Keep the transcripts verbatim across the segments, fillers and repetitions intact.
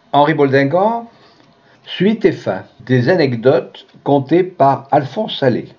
Henri Boldingan, Suite et fin. Des anecdotes contées par Alphonse Allais.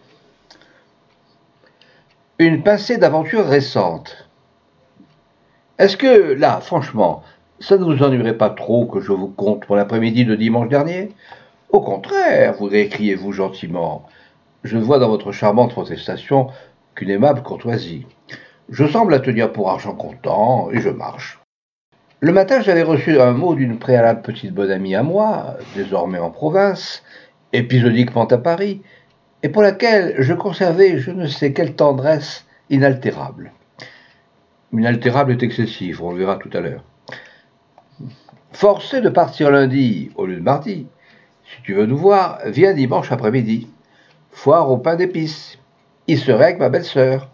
Une pincée d'aventures récentes. Est-ce que, là, franchement, ça ne vous ennuierait pas trop que je vous conte mon après-midi de dimanche dernier? Au contraire, vous récriez-vous gentiment. Je vois dans votre charmante protestation qu'une aimable courtoisie. Je semble la tenir pour argent comptant, et je marche. Le matin, j'avais reçu un mot d'une préalable petite bonne amie à moi, désormais en province, épisodiquement à Paris, et pour laquelle je conservais je ne sais quelle tendresse inaltérable. Inaltérable est excessif, on le verra tout à l'heure. Forcé de partir lundi au lieu de mardi, si tu veux nous voir, viens dimanche après-midi. Foire au pain d'épices. Il serait avec ma belle-sœur.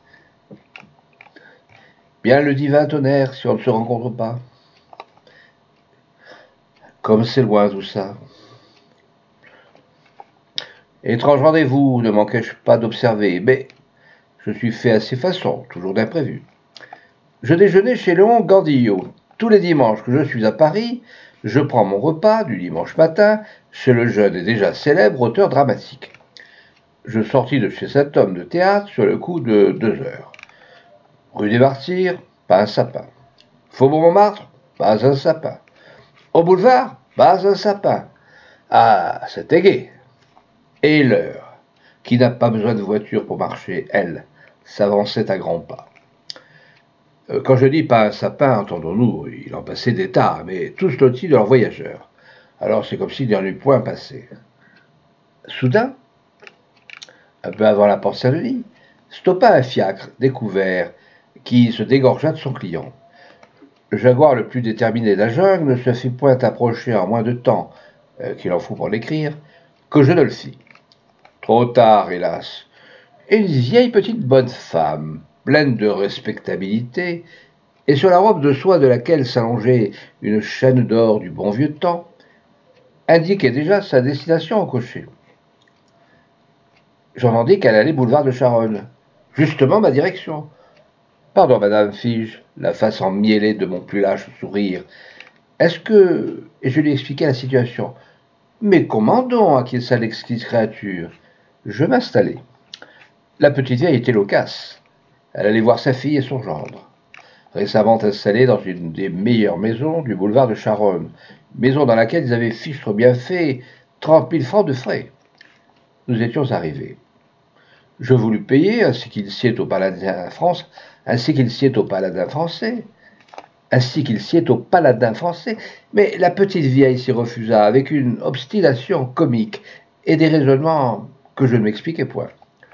Bien le divin tonnerre si on ne se rencontre pas. Comme c'est loin tout ça. Étrange rendez-vous, ne manquais-je pas d'observer, mais je suis fait à ces façons, toujours d'imprévu. Je déjeunais chez Léon Gandillot. Tous les dimanches que je suis à Paris, je prends mon repas du dimanche matin chez le jeune et déjà célèbre auteur dramatique. Je sortis de chez cet homme de théâtre sur le coup de deux heures. Rue des Martyrs, pas un sapin. Faubourg Montmartre, pas un sapin. Au boulevard, pas un sapin. Ah, c'était gai. Et l'heure, qui n'a pas besoin de voiture pour marcher, elle, s'avançait à grands pas. Euh, Quand je dis pas un sapin, entendons-nous, il en passait des tas, mais tous lotis de leurs voyageurs. Alors c'est comme s'il n'y en eût point passé. Soudain, un peu avant la porte Saint-Denis, stoppa un fiacre découvert qui se dégorgea de son client. Le jaguar le plus déterminé de la jungle ne se fit point approcher en moins de temps, euh, qu'il en faut pour l'écrire, que je ne le fis. Trop tard, hélas. Et une vieille petite bonne femme, pleine de respectabilité, et sur la robe de soie de laquelle s'allongeait une chaîne d'or du bon vieux temps, indiquait déjà sa destination au cocher. J'entendis qu'elle allait boulevard de Charonne. Justement ma direction. Pardon, madame, fis-je, la face emmiellée de mon plus lâche sourire. Est-ce que... Et je lui expliquai la situation. Mais comment donc, acquiesça l'exquise créature. Je m'installai. La petite vieille était loquace. Elle allait voir sa fille et son gendre. Récemment installés dans une des meilleures maisons du boulevard de Charonne, maison dans laquelle ils avaient fichtre bien fait trente mille francs de frais. Nous étions arrivés. Je voulus payer, ainsi qu'il sied au paladin France, ainsi qu'il sied au paladin français, ainsi qu'il sied au paladin français, mais la petite vieille s'y refusa avec une obstination comique et des raisonnements que je ne m'expliquais point.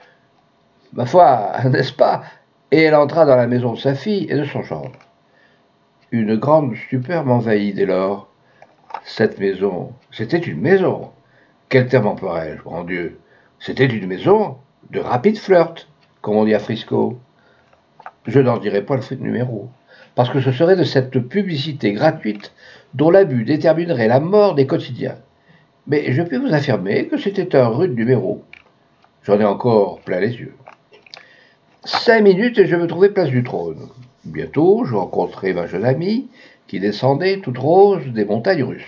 Ma foi, n'est-ce pas? Et elle entra dans la maison de sa fille et de son gendre. Une grande stupeur m'envahit dès lors. Cette maison, c'était une maison. Quel terme emploierais-je, mon Dieu? C'était une maison de rapide flirt, comme on dit à Frisco. Je n'en dirai pas le numéro, parce que ce serait de cette publicité gratuite dont l'abus déterminerait la mort des quotidiens. Mais je puis vous affirmer que c'était un rude numéro. J'en ai encore plein les yeux. Cinq minutes et je me trouvais place du trône. Bientôt, je rencontrai ma jeune amie, qui descendait, toute rose, des montagnes russes.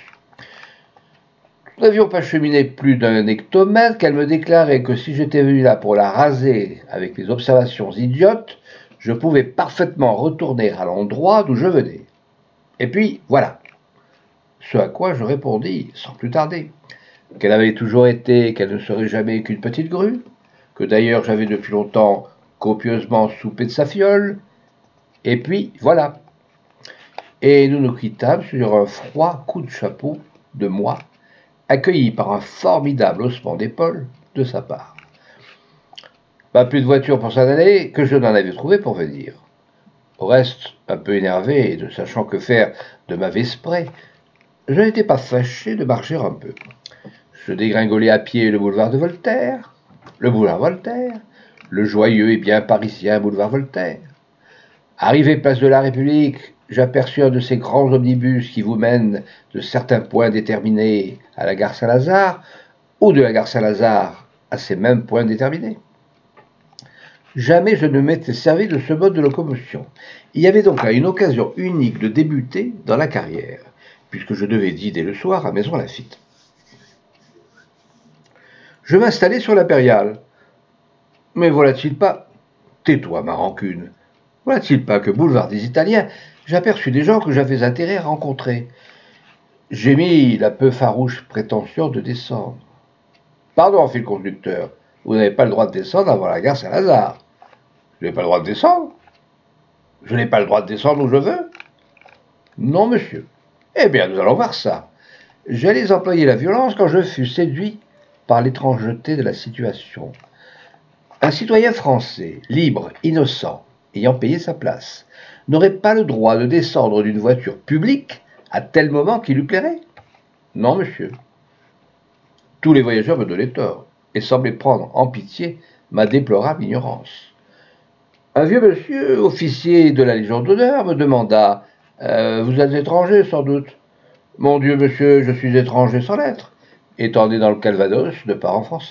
Nous n'avions pas cheminé plus d'un hectomètre qu'elle me déclarait que si j'étais venu là pour la raser avec mes observations idiotes, je pouvais parfaitement retourner à l'endroit d'où je venais. Et puis, voilà. Ce à quoi je répondis, sans plus tarder, qu'elle avait toujours été, qu'elle ne serait jamais qu'une petite grue, que d'ailleurs j'avais depuis longtemps copieusement soupé de sa fiole, et puis, voilà. Et nous nous quittâmes sur un froid coup de chapeau de moi, accueilli par un formidable haussement d'épaule de sa part. Pas plus de voiture pour s'en aller que je n'en avais trouvé pour venir. Au reste, un peu énervé et ne sachant que faire de ma vesprée, je n'étais pas fâché de marcher un peu. Je dégringolai à pied le boulevard de Voltaire, le boulevard Voltaire, le joyeux et bien parisien boulevard Voltaire. Arrivé place de la République, j'aperçus un de ces grands omnibus qui vous mènent de certains points déterminés à la gare Saint-Lazare, ou de la gare Saint-Lazare à ces mêmes points déterminés. Jamais je ne m'étais servi de ce mode de locomotion. Il y avait donc là une occasion unique de débuter dans la carrière. puisque je devais dîner le soir à Maison Lafitte. Je m'installai sur l'impériale. Mais voilà-t-il pas... Tais-toi, ma rancune. Voilà-t-il pas que, boulevard des Italiens, j'aperçus des gens que j'avais intérêt à rencontrer. J'ai mis la peu farouche prétention de descendre. Pardon, fit le conducteur, vous n'avez pas le droit de descendre avant la gare Saint-Lazare. Je n'ai pas le droit de descendre? Je n'ai pas le droit de descendre où je veux? Non, monsieur. Eh bien, nous allons voir ça. J'allais employer la violence quand je fus séduit par l'étrangeté de la situation. Un citoyen français, libre, innocent, ayant payé sa place, n'aurait pas le droit de descendre d'une voiture publique à tel moment qu'il lui plairait? Non, monsieur. Tous les voyageurs me donnaient tort et semblaient prendre en pitié ma déplorable ignorance. Un vieux monsieur, officier de la Légion d'honneur, me demanda euh, « Vous êtes étranger, sans doute ?»« Mon Dieu, monsieur, je suis étranger sans l'être, étant né dans le Calvados de parents français. »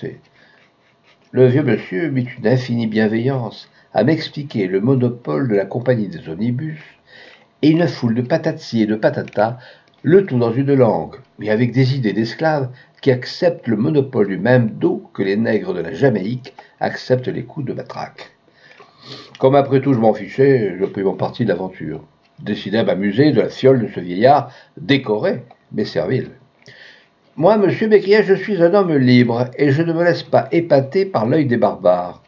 Le vieux monsieur mit une infinie bienveillance à m'expliquer le monopole de la compagnie des omnibus et une foule de patati et de patata, le tout dans une langue, mais avec des idées d'esclaves qui acceptent le monopole du même dos que les nègres de la Jamaïque acceptent les coups de matraque. Comme après tout je m'en fichais, je pris mon parti de l'aventure, décidé à m'amuser de la fiole de ce vieillard décoré mais servile. Moi, monsieur, m'écriai, je suis un homme libre, et je ne me laisse pas épater par l'œil des barbares.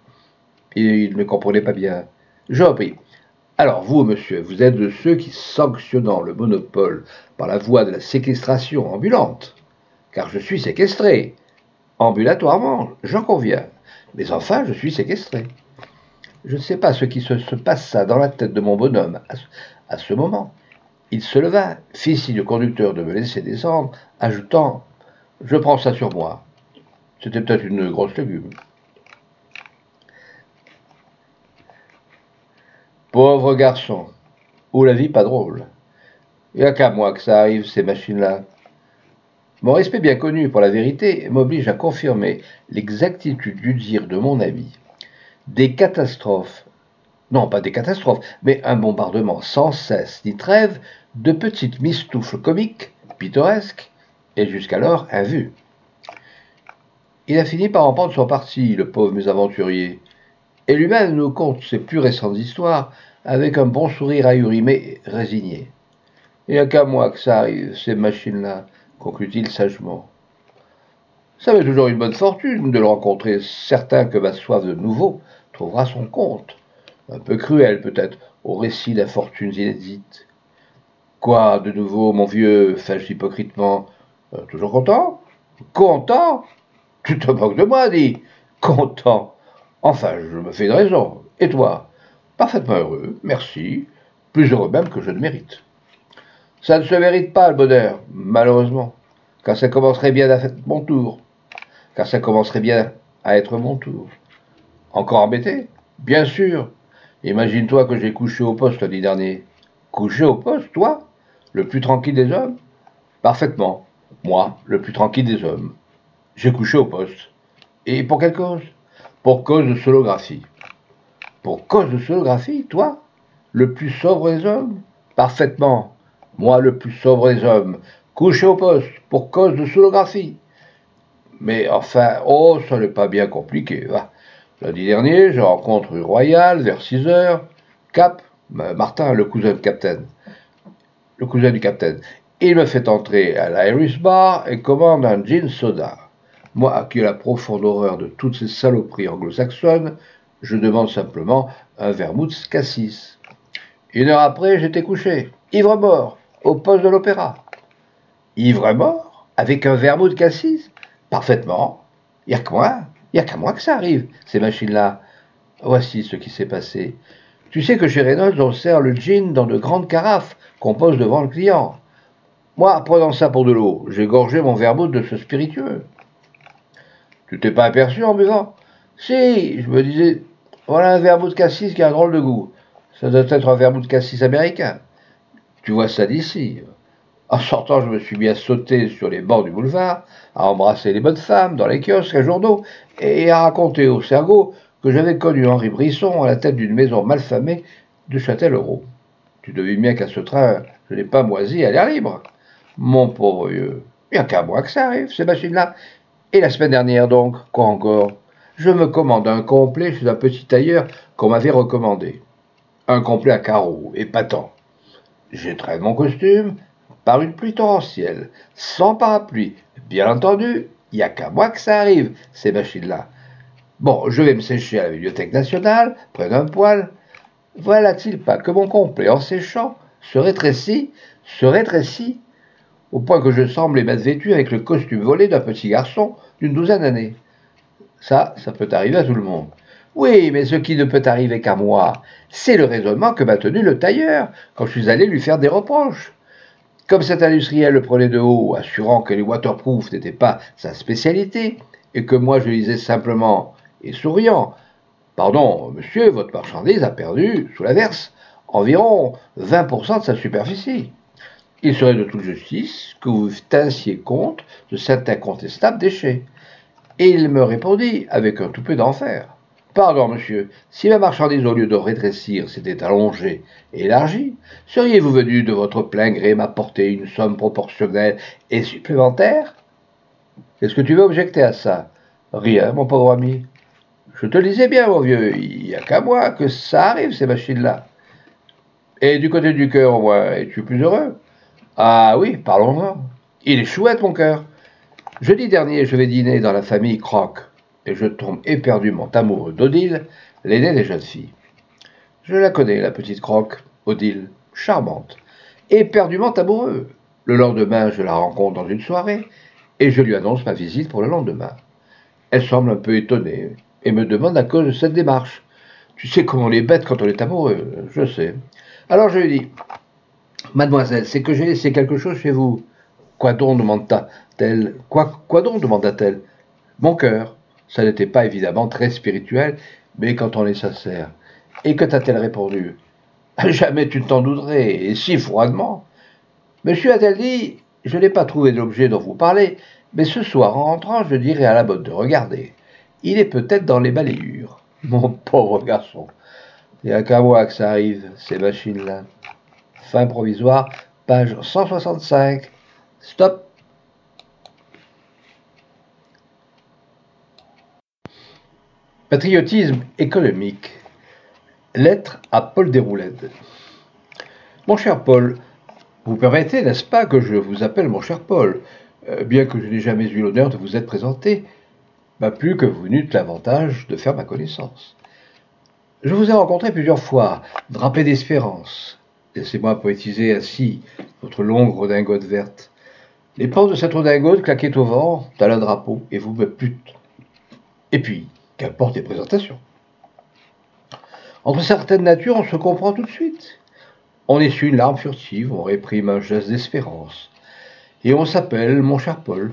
Et il ne comprenait pas bien. Je repris. Alors, vous, monsieur, vous êtes de ceux qui, sanctionnant le monopole par la voie de la séquestration ambulante, car je suis séquestré, ambulatoirement, j'en conviens, mais enfin, je suis séquestré. Je ne sais pas ce qui se, se passa dans la tête de mon bonhomme à, à ce moment. Il se leva, fit signe au conducteur de me laisser descendre, ajoutant « Je prends ça sur moi ». C'était peut-être une grosse légume. Pauvre garçon, où la vie pas drôle. Il n'y a qu'à moi que ça arrive, ces machines-là. Mon respect bien connu pour la vérité m'oblige à confirmer l'exactitude du dire de mon ami. Des catastrophes, non pas des catastrophes, mais un bombardement sans cesse ni trêve de petites mistoufles comiques, pittoresques, et jusqu'alors invues. Il a fini par en prendre son parti, le pauvre mésaventurier, et lui-même nous conte ses plus récentes histoires avec un bon sourire ahuri mais résigné. Il n'y a qu'à moi que ça arrive, ces machines-là, conclut-il sagement. Ça m'est toujours une bonne fortune de le rencontrer, certain que ma soif de nouveau trouvera son compte. Un peu cruel peut-être, au récit d'infortunes inédites. Quoi, de nouveau, mon vieux, fais-je hypocritement, euh, toujours content? Content? Tu te moques de moi, dis. Content. Enfin, je me fais une raison. Et toi? Parfaitement heureux, merci. Plus heureux même que je ne mérite. Ça ne se mérite pas, le bonheur, malheureusement. Car ça commencerait bien à être mon tour. Car ça commencerait bien à être mon tour. Encore embêté? Bien sûr. Imagine-toi que j'ai couché au poste lundi dernier. Couché au poste, toi? Le plus tranquille des hommes? Parfaitement. Moi, le plus tranquille des hommes. J'ai couché au poste. Et pour quelle cause? Pour cause de solographie. Pour cause de solographie, toi? Le plus sobre des hommes? Parfaitement. Moi, le plus sobre des hommes. Couché au poste, pour cause de solographie. Mais enfin, oh, ça n'est pas bien compliqué, va. Lundi dernier, je rencontre rue Royale, vers six heures, Cap, Martin, le cousin du capitaine. Le cousin du capitaine. Il me fait entrer à l'Irish Bar et commande un gin soda. Moi, qui ai la profonde horreur de toutes ces saloperies anglo-saxonnes, je demande simplement un vermouth cassis. Une heure après, j'étais couché, ivre-mort, au poste de l'opéra. Ivre-mort? Avec un vermouth cassis? Parfaitement. Il n'y a que moi. Il n'y a qu'à moi que ça arrive, ces machines-là. Voici ce qui s'est passé. Tu sais que chez Reynolds, on sert le gin dans de grandes carafes qu'on pose devant le client. Moi, prenant ça pour de l'eau, j'ai gorgé mon vermouth de ce spiritueux. Tu t'es pas aperçu en buvant? Si, je me disais, voilà un vermouth cassis qui a un drôle de goût. Ça doit être un vermouth cassis américain. Tu vois ça d'ici. En sortant, je me suis mis à sauter sur les bancs du boulevard, à embrasser les bonnes femmes dans les kiosques à journaux et à raconter au cerveau que j'avais connu Henri Brisson à la tête d'une maison malfamée de Châtellerault. Tu devines bien qu'à ce train, je n'ai pas moisi à l'air libre. Mon pauvre vieux, il n'y a qu'à moi que ça arrive, ces machines-là. Et la semaine dernière donc, quoi encore? Je me commande un complet chez un petit tailleur qu'on m'avait recommandé. Un complet à carreaux, épatant. J'ai traîné mon costume par une pluie torrentielle, sans parapluie. Bien entendu, il n'y a qu'à moi que ça arrive, ces machines-là. Bon, je vais me sécher à la Bibliothèque nationale, près d'un poêle. Voilà-t-il pas que mon complet, en séchant, se rétrécit, se rétrécit, au point que je semble m'être vêtu avec le costume volé d'un petit garçon d'une douzaine d'années. Ça, ça peut arriver à tout le monde. Oui, mais ce qui ne peut arriver qu'à moi, c'est le raisonnement que m'a tenu le tailleur quand je suis allé lui faire des reproches. Comme cet industriel le prenait de haut, assurant que les waterproof n'étaient pas sa spécialité, et que moi je disais simplement et souriant, pardon, monsieur, votre marchandise a perdu, sous l'averse, environ vingt pour cent de sa superficie. Il serait de toute justice que vous tinssiez compte de cet incontestable déchet. Et il me répondit, avec un toupet d'enfer, pardon, monsieur, si ma marchandise, au lieu de rétrécir, s'était allongée et élargie, seriez-vous venu de votre plein gré m'apporter une somme proportionnelle et supplémentaire? Qu'est-ce que tu veux objecter à ça? Rien, mon pauvre ami. Je te le disais bien, mon vieux, il n'y a qu'à moi que ça arrive, ces machines-là. Et du côté du cœur, au moins, es-tu plus heureux? Ah oui, parlons-en. Il est chouette, mon cœur. Jeudi dernier, je vais dîner dans la famille Croc, et je tombe éperdument amoureux d'Odile, l'aînée des jeunes filles. Je la connais, la petite Croc, Odile, charmante, éperdument amoureux. Le lendemain, je la rencontre dans une soirée, et je lui annonce ma visite pour le lendemain. Elle semble un peu étonnée, et me demande la cause de cette démarche. Tu sais comment on est bête quand on est amoureux, je sais. Alors je lui dis, mademoiselle, c'est que j'ai laissé quelque chose chez vous. Quoi donc demanda-t-elle. Quoi, quoi donc demanda-t-elle. Mon cœur. Ça n'était pas évidemment très spirituel, mais quand on est sincère. Et que t'a-t-elle répondu? Jamais tu ne t'en douterais, et si froidement. Monsieur, a-t-elle dit, je n'ai pas trouvé l'objet dont vous parlez, mais ce soir, en rentrant, je dirai à la bonne de regarder. Il est peut-être dans les balayures. Mon pauvre garçon. Il n'y a qu'à moi que ça arrive, ces machines-là. Fin provisoire, page cent soixante-cinq. Stop. Patriotisme économique. Lettre à Paul Déroulède. Mon cher Paul, vous permettez, n'est-ce pas, que je vous appelle mon cher Paul, euh, bien que je n'ai jamais eu l'honneur de vous être présenté, pas plus que vous n'eûtes l'avantage de faire ma connaissance. Je vous ai rencontré plusieurs fois, drapé d'espérance. Laissez-moi poétiser ainsi votre longue redingote verte. Les pans de cette redingote claquaient au vent, tel un drapeau, et vous me pûtes. Et puis, qu'importe les présentations. Entre certaines natures, on se comprend tout de suite. On essuie une larme furtive, on réprime un geste d'espérance. Et on s'appelle mon cher Paul.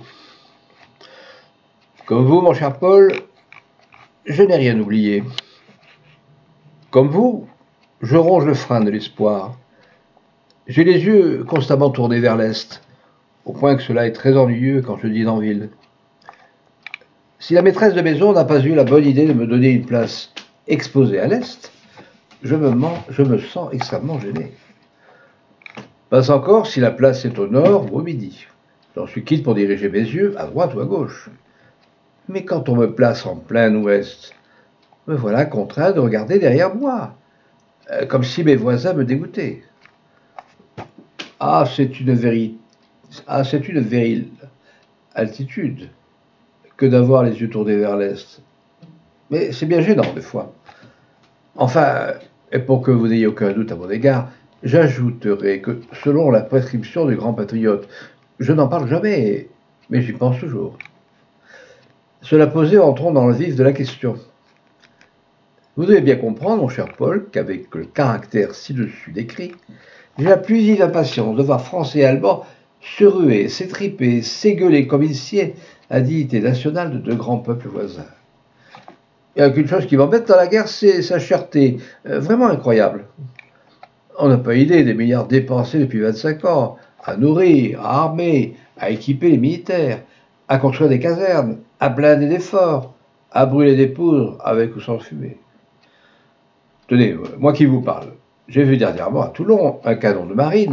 Comme vous, mon cher Paul, je n'ai rien oublié. Comme vous, je ronge le frein de l'espoir. J'ai les yeux constamment tournés vers l'Est, au point que cela est très ennuyeux quand je dîne en ville. Si la maîtresse de maison n'a pas eu la bonne idée de me donner une place exposée à l'Est, je me, mens, je me sens extrêmement gêné. Pas encore si la place est au nord ou au midi. J'en suis quitte pour diriger mes yeux à droite ou à gauche. Mais quand on me place en plein ouest, me voilà contraint de regarder derrière moi, euh, comme si mes voisins me dégoûtaient. Ah, c'est une vérité. Ah, c'est une virile altitude que d'avoir les yeux tournés vers l'est. Mais c'est bien gênant des fois. Enfin, et pour que vous n'ayez aucun doute à mon égard, j'ajouterai que, selon la prescription du grand patriote, je n'en parle jamais, mais j'y pense toujours. Cela posé, entrons dans le vif de la question. Vous devez bien comprendre, mon cher Paul, qu'avec le caractère ci-dessus décrit, j'ai la plus vive impatience de voir Français et Allemands se ruer, s'étriper, s'égueuler comme il sied à dignité nationale de deux grands peuples voisins. Il n'y a qu'une chose qui m'embête dans la guerre, c'est sa cherté, euh, vraiment incroyable. On n'a pas idée des milliards dépensés depuis vingt-cinq ans, à nourrir, à armer, à équiper les militaires, à construire des casernes, à blinder des forts, à brûler des poudres avec ou sans fumée. Tenez, moi qui vous parle, j'ai vu dernièrement à Toulon un canon de marine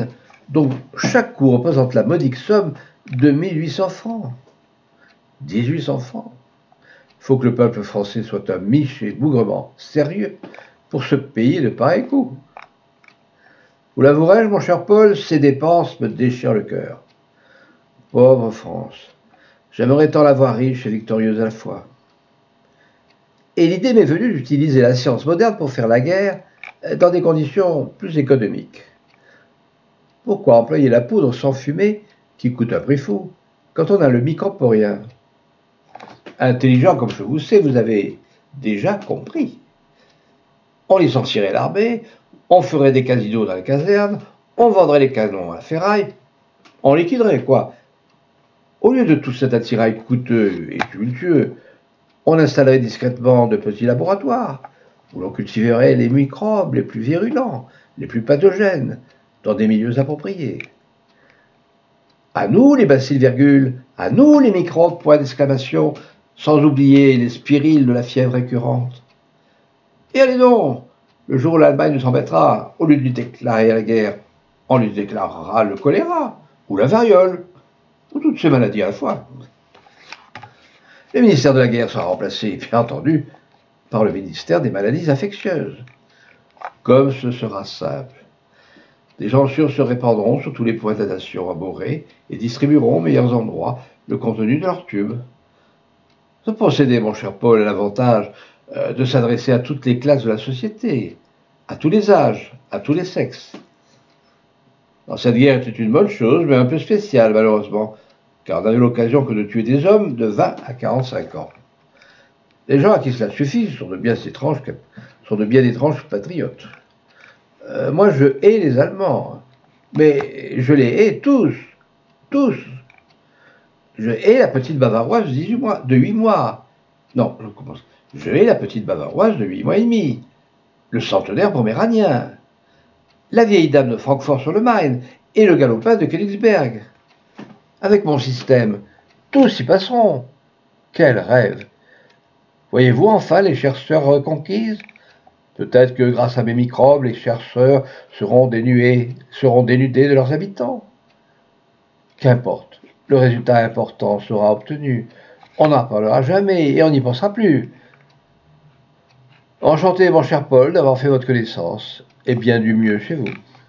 Donc chaque coup représente la modique somme de mille huit cents francs. dix-huit cents francs. Il faut que le peuple français soit un miché bougrement sérieux pour se payer de pareils coups. Vous l'avouerai-je, mon cher Paul, ces dépenses me déchirent le cœur. Pauvre France, j'aimerais tant la voir riche et victorieuse à la fois. Et l'idée m'est venue d'utiliser la science moderne pour faire la guerre dans des conditions plus économiques. Pourquoi employer la poudre sans fumée, qui coûte un prix fou, quand on a le microbe pour rien? Intelligent comme je vous sais, vous avez déjà compris. On licencierait l'armée, on ferait des casinos dans les casernes, on vendrait les canons à la ferraille, on liquiderait, quoi. Au lieu de tout cet attirail coûteux et tumultueux, on installerait discrètement de petits laboratoires, où l'on cultiverait les microbes les plus virulents, les plus pathogènes, dans des milieux appropriés. À nous les bacilles virgules, à nous les microbes, point d'exclamation, sans oublier les spiriles de la fièvre récurrente. Et allez donc, le jour où l'Allemagne nous embêtera, au lieu de lui déclarer la guerre, on lui déclarera le choléra, ou la variole, ou toutes ces maladies à la fois. Le ministère de la guerre sera remplacé, bien entendu, par le ministère des maladies infectieuses. Comme ce sera simple. Des gens sûrs se répandront sur tous les points de la nation à Boré et distribueront aux meilleurs endroits le contenu de leurs tubes. Ce procédé, mon cher Paul, a l'avantage euh, de s'adresser à toutes les classes de la société, à tous les âges, à tous les sexes. Alors, cette guerre était une bonne chose, mais un peu spéciale, malheureusement, car on n'a eu l'occasion que de tuer des hommes de vingt à quarante-cinq ans. Les gens à qui cela suffit sont de bien étranges, sont de bien étranges patriotes. Euh, moi, je hais les Allemands, mais je les hais tous, tous. Je hais la petite Bavaroise de dix-huit mois, de huit mois. Non, je commence. Je hais la petite Bavaroise de huit mois et demi, le centenaire poméranien, la vieille dame de Francfort-sur-le-Main et le galopin de Königsberg. Avec mon système, tous y passeront. Quel rêve! Voyez-vous enfin les chères sœurs reconquises? Peut-être que grâce à mes microbes, les chères sœurs seront dénuées, seront dénudées de leurs habitants. Qu'importe, le résultat important sera obtenu. On n'en parlera jamais et on n'y pensera plus. Enchanté, mon cher Paul, d'avoir fait votre connaissance, et bien du mieux chez vous.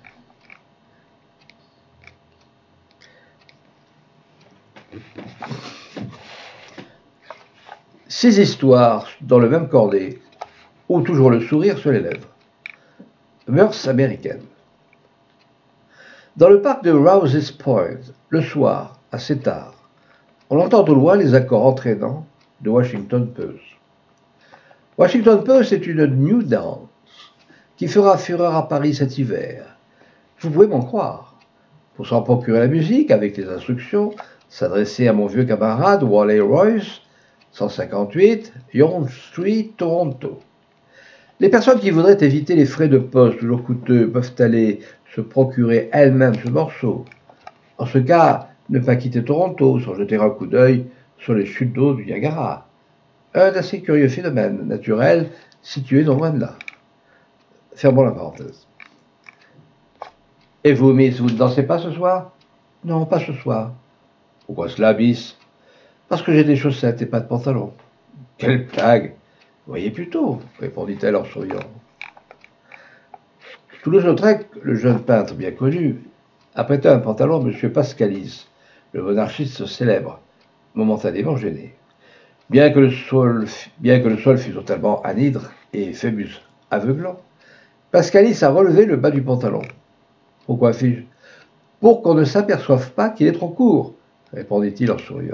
Ces histoires, dans le même cornet, ont toujours le sourire sur les lèvres. Mœurs américaines. Dans le parc de Rouse's Point, le soir, assez tard, on entend au loin les accords entraînants de Washington Post. Washington Post est une new dance qui fera fureur à Paris cet hiver. Vous pouvez m'en croire. Pour s'en procurer la musique, avec les instructions, s'adresser à mon vieux camarade Wally Royce, cent cinquante-huit Yonge Street, Toronto. Les personnes qui voudraient éviter les frais de poste toujours coûteux peuvent aller se procurer elles-mêmes ce morceau. En ce cas, ne pas quitter Toronto sans jeter un coup d'œil sur les chutes d'eau du Niagara. Un d'assez curieux phénomène naturel situé non loin de là. Fermons la parenthèse. Et vous, Miss, vous ne dansez pas ce soir? Non, pas ce soir. Pourquoi cela, Miss? Parce que j'ai des chaussettes et pas de pantalon. Quelle blague! Voyez plutôt, répondit-elle en souriant. Sous Toulouse-Lautrec, le jeune peintre bien connu, a prêté un pantalon à M. Pascalis, le monarchiste célèbre, momentanément gêné. Bien que le sol, bien que le sol fût totalement anhydre et Phébus aveuglant, Pascalis a relevé le bas du pantalon. Pourquoi fis-je? Pour qu'on ne s'aperçoive pas qu'il est trop court, répondit-il en souriant.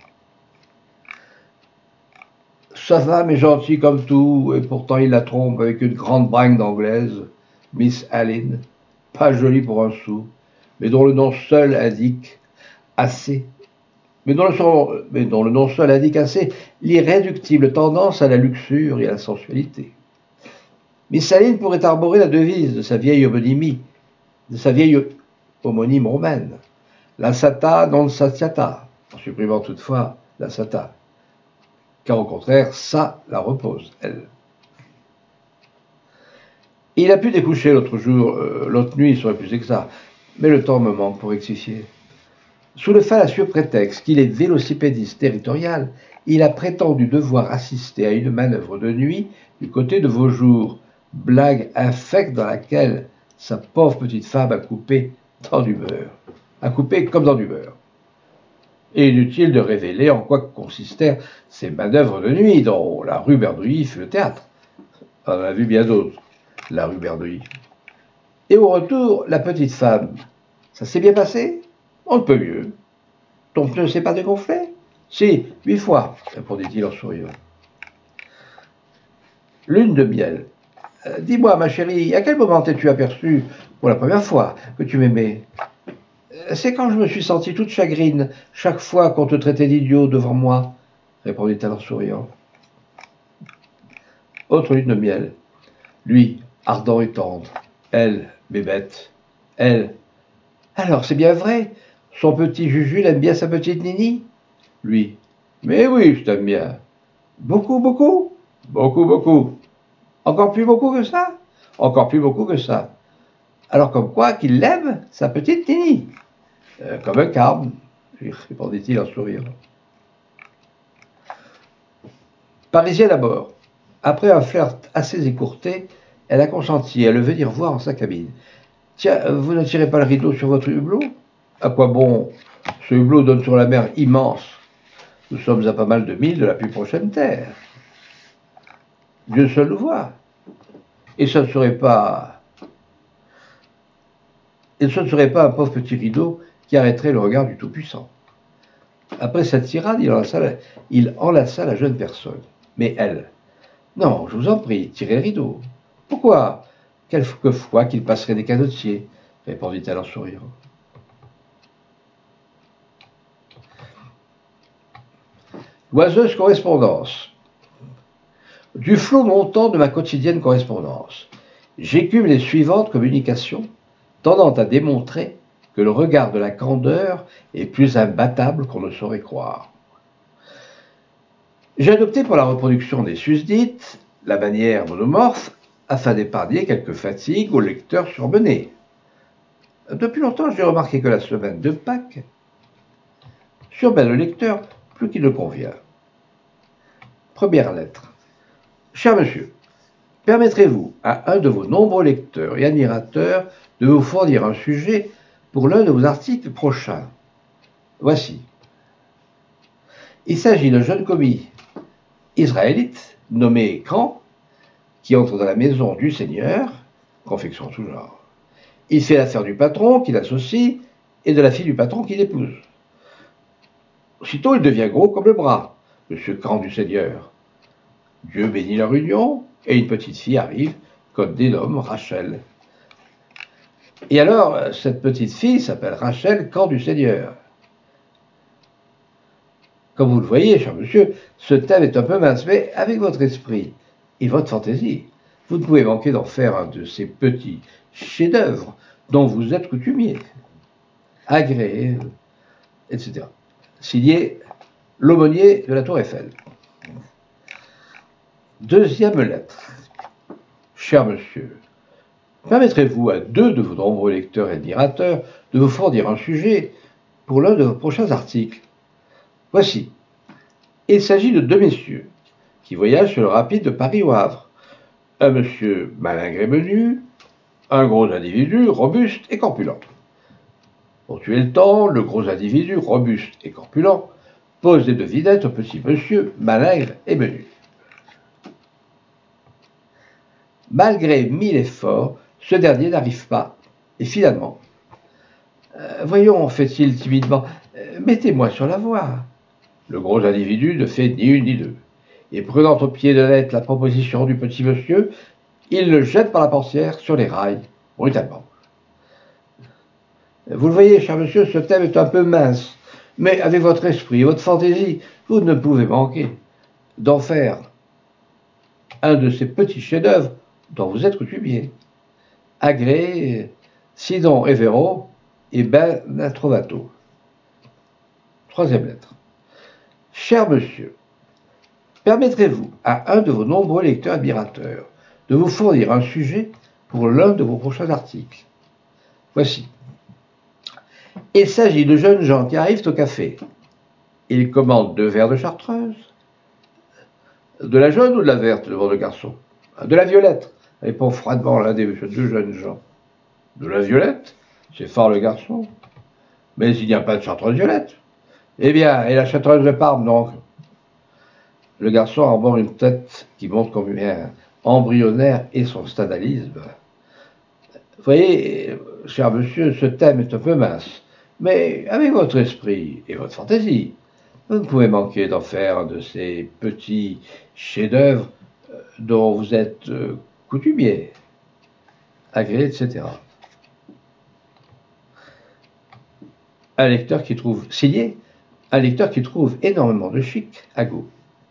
Sa femme est gentille comme tout, et pourtant il la trompe avec une grande bringue d'anglaise, Miss Aline, pas jolie pour un sou, mais dont le nom seul indique assez, mais dont le, son, mais dont le nom seul indique assez l'irréductible tendance à la luxure et à la sensualité. Miss Aline pourrait arborer la devise de sa vieille homonymie, de sa vieille homonyme romaine, la sata non satiata, en supprimant toutefois la sata. Car au contraire, ça la repose, elle. Il a pu découcher l'autre jour, euh, l'autre nuit serait plus exact, Mais le temps me manque pour rectifier. Sous le fallacieux prétexte qu'il est vélocipédiste territorial, il a prétendu devoir assister à une manœuvre de nuit du côté de Vaujours, blague infecte dans laquelle sa pauvre petite femme a coupé dans du beurre. A coupé comme dans du beurre. Et inutile de révéler en quoi consistèrent ces manœuvres de nuit dont la rue Berdouilly fut le théâtre. On en a vu bien d'autres, la rue Berdouilly. Et au retour, la petite femme, ça s'est bien passé? On ne peut mieux. Ton pneu ne s'est pas dégonflé? Si, huit fois, répondit-il en souriant. Lune de miel. Euh, dis-moi, ma chérie, à quel moment t'es-tu aperçue pour la première fois que tu m'aimais? C'est quand je me suis sentie toute chagrine chaque fois qu'on te traitait d'idiot devant moi, répondit-elle en souriant. Autre lune de miel. Lui, ardent et tendre. Elle, bébête. Elle. Alors, c'est bien vrai, son petit Juju aime bien sa petite Nini? Lui. Mais oui, je t'aime bien. Beaucoup, beaucoup? Beaucoup, beaucoup. Encore plus beaucoup que ça? Encore plus beaucoup que ça. Alors comme quoi qu'il l'aime, sa petite Nini? Euh, comme un carme, répondit-il en souriant. Parisien d'abord. Après un flirt assez écourté, elle a consenti à le venir voir en sa cabine. Tiens, vous ne tirez pas le rideau sur votre hublot? À quoi bon? Ce hublot donne sur la mer immense. Nous sommes à pas mal de milles de la plus prochaine terre. Dieu seul le voit. Et ce ne serait pas... Et ce ne serait pas un pauvre petit rideau qui arrêterait le regard du Tout-Puissant. Après cette tirade, il enlaça, la, il enlaça la jeune personne. Mais elle, non, je vous en prie, tirez le rideau. Pourquoi? Quelquefois qu'il passerait des canotiers, répondit-elle en souriant. L'oiseuse correspondance. Du flot montant de ma quotidienne correspondance, j'écume les suivantes communications, tendant à démontrer que le regard de la candeur est plus imbattable qu'on ne saurait croire. J'ai adopté pour la reproduction des susdites la manière monomorphe afin d'épargner quelques fatigues aux lecteurs surmenés. Depuis longtemps, j'ai remarqué que la semaine de Pâques surmène le lecteur plus qu'il ne convient. Première lettre. Cher monsieur, permettrez-vous à un de vos nombreux lecteurs et admirateurs de vous fournir un sujet pour l'un de vos articles prochains? Voici. Il s'agit d'un jeune commis israélite nommé Khan qui entre dans la maison du Seigneur, confection tout genre. Il fait l'affaire du patron qui l'associe et de la fille du patron qui l'épouse. Aussitôt, il devient gros comme le bras, monsieur Khan du Seigneur. Dieu bénit leur union et une petite fille arrive qu'on dénomme Rachel. Et alors, cette petite fille s'appelle Rachel Khan du Seigneur. Comme vous le voyez, cher monsieur, ce thème est un peu mince, mais avec votre esprit et votre fantaisie, vous ne pouvez manquer d'en faire un de ces petits chefs-d'œuvre dont vous êtes coutumier. Agréé, et cetera. Signé l'aumônier de la Tour Eiffel. Deuxième lettre. Cher monsieur, permettrez-vous à deux de vos nombreux lecteurs et admirateurs de vous fournir un sujet pour l'un de vos prochains articles? Voici. Il s'agit de deux messieurs qui voyagent sur le rapide de Paris au Havre. Un monsieur malingre et menu, un gros individu robuste et corpulent. Pour tuer le temps, le gros individu robuste et corpulent pose des devinettes au petit monsieur malingre et menu. Malgré mille efforts, ce dernier n'arrive pas. Et finalement, euh, voyons, fait-il timidement, euh, mettez-moi sur la voie. Le gros individu ne fait ni une ni deux. Et prenant au pied de la lettre la proposition du petit monsieur, il le jette par la portière sur les rails, brutalement. Vous le voyez, cher monsieur, ce thème est un peu mince, mais avec votre esprit et votre fantaisie, vous ne pouvez manquer d'en faire un de ces petits chefs-d'œuvre dont vous êtes coutumier. Agré, Sidon et Véro, et ben trovato. Troisième lettre. Cher monsieur, permettrez-vous à un de vos nombreux lecteurs admirateurs de vous fournir un sujet pour l'un de vos prochains articles? Voici. Il s'agit de jeunes gens qui arrivent au café. Ils commandent deux verres de chartreuse. De la jaune ou de la verte, demande le garçon. De la violette, répond froidement l'un des deux jeunes gens. De la violette, s'effare le garçon. Mais il n'y a pas de chartreuse violette. Eh bien, et la chartreuse de Parme, donc? Le garçon arbore une tête qui montre combien embryonnaire est son stadalisme. Vous voyez, cher monsieur, ce thème est un peu mince, mais avec votre esprit et votre fantaisie, vous ne pouvez manquer d'en faire un de ces petits chefs-d'œuvre dont vous êtes euh, coutumier, agréé, et cetera. Un lecteur qui trouve, signé, un lecteur qui trouve énormément de chic à goût.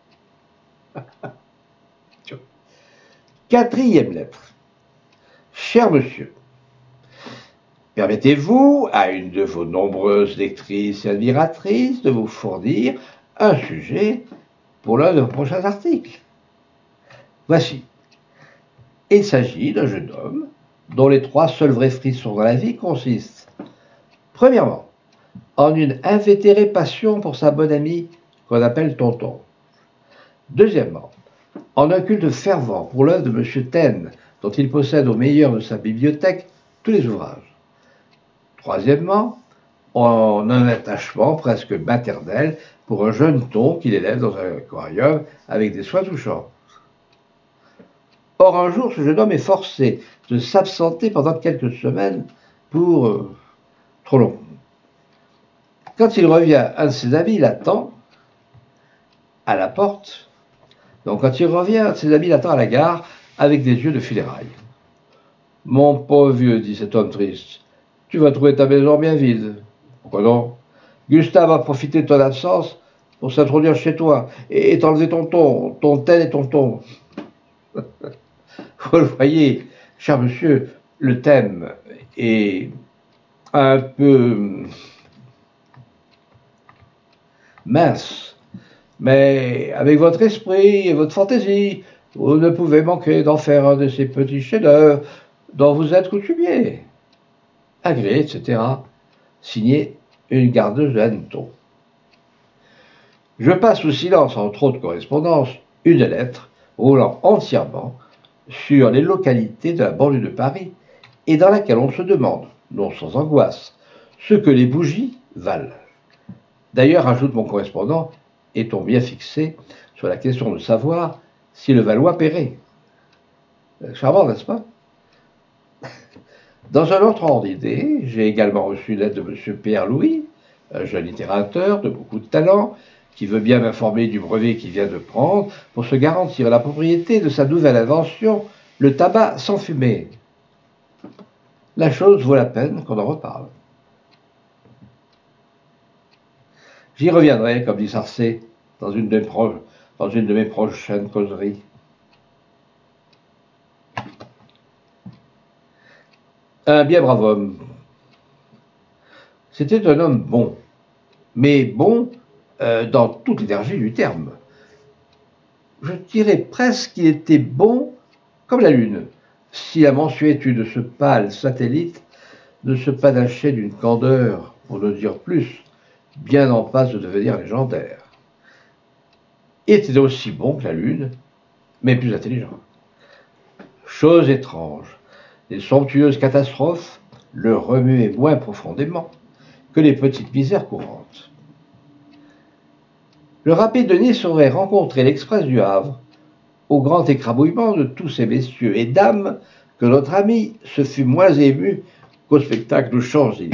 Quatrième lettre. Cher monsieur, permettez-vous à une de vos nombreuses lectrices et admiratrices de vous fournir un sujet pour l'un de vos prochains articles. Voici. Il s'agit d'un jeune homme dont les trois seuls vrais frissons dans la vie consistent, premièrement, en une invétérée passion pour sa bonne amie qu'on appelle Tonton. Deuxièmement, en un culte fervent pour l'œuvre de M. Taine, dont il possède au meilleur de sa bibliothèque tous les ouvrages. Troisièmement, en un attachement presque maternel pour un jeune thon qu'il élève dans un aquarium avec des soins touchants. Or, un jour, ce jeune homme est forcé de s'absenter pendant quelques semaines pour euh, trop long. Quand il revient, un de ses amis l'attend à la porte. Donc, quand il revient, un de ses amis l'attend à la gare avec des yeux de funérailles. « Mon pauvre vieux, dit cet homme triste, tu vas trouver ta maison bien vide. »« Pourquoi non ? Gustave va profiter de ton absence pour s'introduire chez toi et t'enlever ton ton, ton tel et ton ton. » Vous le voyez, cher monsieur, le thème est un peu mince, mais avec votre esprit et votre fantaisie, vous ne pouvez manquer d'en faire un de ces petits chefs-d'œuvre dont vous êtes coutumier. Agréé, et cetera. Signé une gardeuse de hannetons. Je passe sous silence, entre autres correspondances, une lettre roulant entièrement sur les localités de la banlieue de Paris et dans laquelle on se demande, non sans angoisse, ce que les bougies valent. D'ailleurs, ajoute mon correspondant, est-on bien fixé sur la question de savoir si le Valois paierait. Charmant, n'est-ce pas? Dans un autre ordre d'idée, j'ai également reçu l'aide de M. Pierre Louis, un jeune littérateur de beaucoup de talent, qui veut bien m'informer du brevet qu'il vient de prendre pour se garantir la propriété de sa nouvelle invention, le tabac sans fumée. La chose vaut la peine qu'on en reparle. J'y reviendrai, comme dit Sarcé, dans une de mes, pro... dans une de mes prochaines causeries. Un bien brave homme. C'était un homme bon, mais bon euh, dans toute l'énergie du terme. Je dirais presque qu'il était bon comme la lune, si la mansuétude de ce pâle satellite ne se panachait d'une candeur, pour ne dire plus, bien en passe de devenir légendaire. Il était aussi bon que la lune, mais plus intelligent. Chose étrange, les somptueuses catastrophes le remuaient moins profondément que les petites misères courantes. Le rapide de Nice aurait rencontré l'express du Havre, au grand écrabouillement de tous ces messieurs et dames, que notre ami se fut moins ému qu'au spectacle de Champs-Élysées.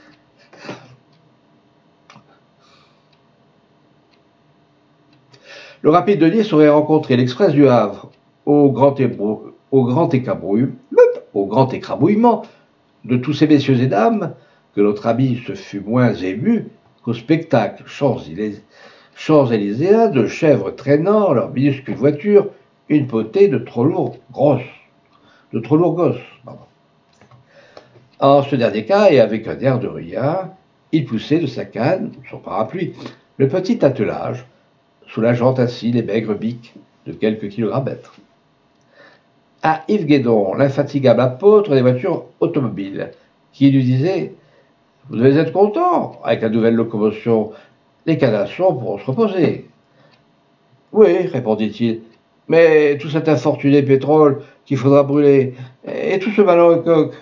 Le rapide de Nice aurait rencontré l'express du Havre, au grand, ébrou... au grand écrabouillement, au grand écrabouillement de tous ces messieurs et dames, que notre ami se fut moins ému qu'au spectacle Champs-Élysées. Champs-Élyséens de chèvres traînant leur minuscule voiture, une potée de trop lourds grosses, de trop lourds gosses. Pardon. En ce dernier cas, et avec un air de rien, il poussait de sa canne, son parapluie, le petit attelage, soulageant ainsi les maigres biques de quelques kilogrammes-mètres. À Yves Guédon, l'infatigable apôtre des voitures automobiles, qui lui disait Vous devez être content. Avec la nouvelle locomotion, les canasons pourront se reposer. Oui, répondit-il, mais tout cet infortuné pétrole qu'il faudra brûler, et tout ce malheureux coq.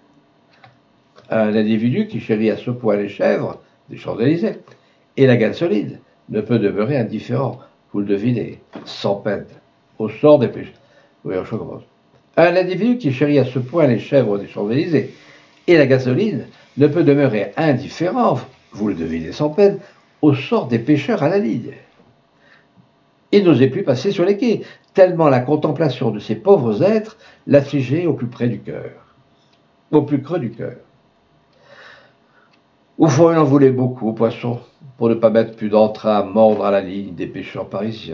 Un individu qui chérit à ce point les chèvres des Champs-Élysées et la gasoline ne peut demeurer indifférent, vous le devinez, sans peine, au sort des pêcheurs. Oui, je commence. Un individu qui chérit à ce point les chèvres des Champs-Élysées et la gasoline ne peut demeurer indifférent, vous le devinez sans peine, au sort des pêcheurs à la ligne. Il n'osait plus passer sur les quais, tellement la contemplation de ces pauvres êtres l'affligeait au plus près du cœur, au plus creux du cœur. Au fond, il en voulait beaucoup aux poissons, pour ne pas mettre plus d'entrain à mordre à la ligne des pêcheurs parisiens.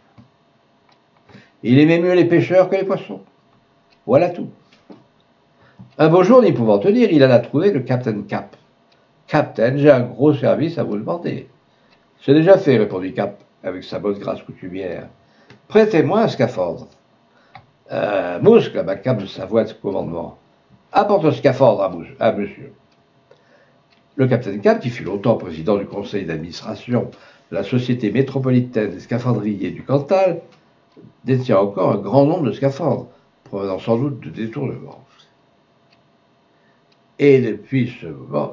Il aimait mieux les pêcheurs que les poissons. Voilà tout. Un beau jour, n'y pouvant tenir, il alla trouver le Captain Cap. Captain, j'ai un gros service à vous demander. C'est déjà fait, répondit Cap, avec sa bonne grâce coutumière. Prêtez-moi un scaphandre. Euh, Mousque, la Cap de sa voix de commandement. Apporte un scaphandre à, à monsieur. Le capitaine Cap, qui fut longtemps président du conseil d'administration de la Société métropolitaine des scaphandriers du Cantal, détient encore un grand nombre de scaphandres, provenant sans doute de détournements. Et depuis ce moment,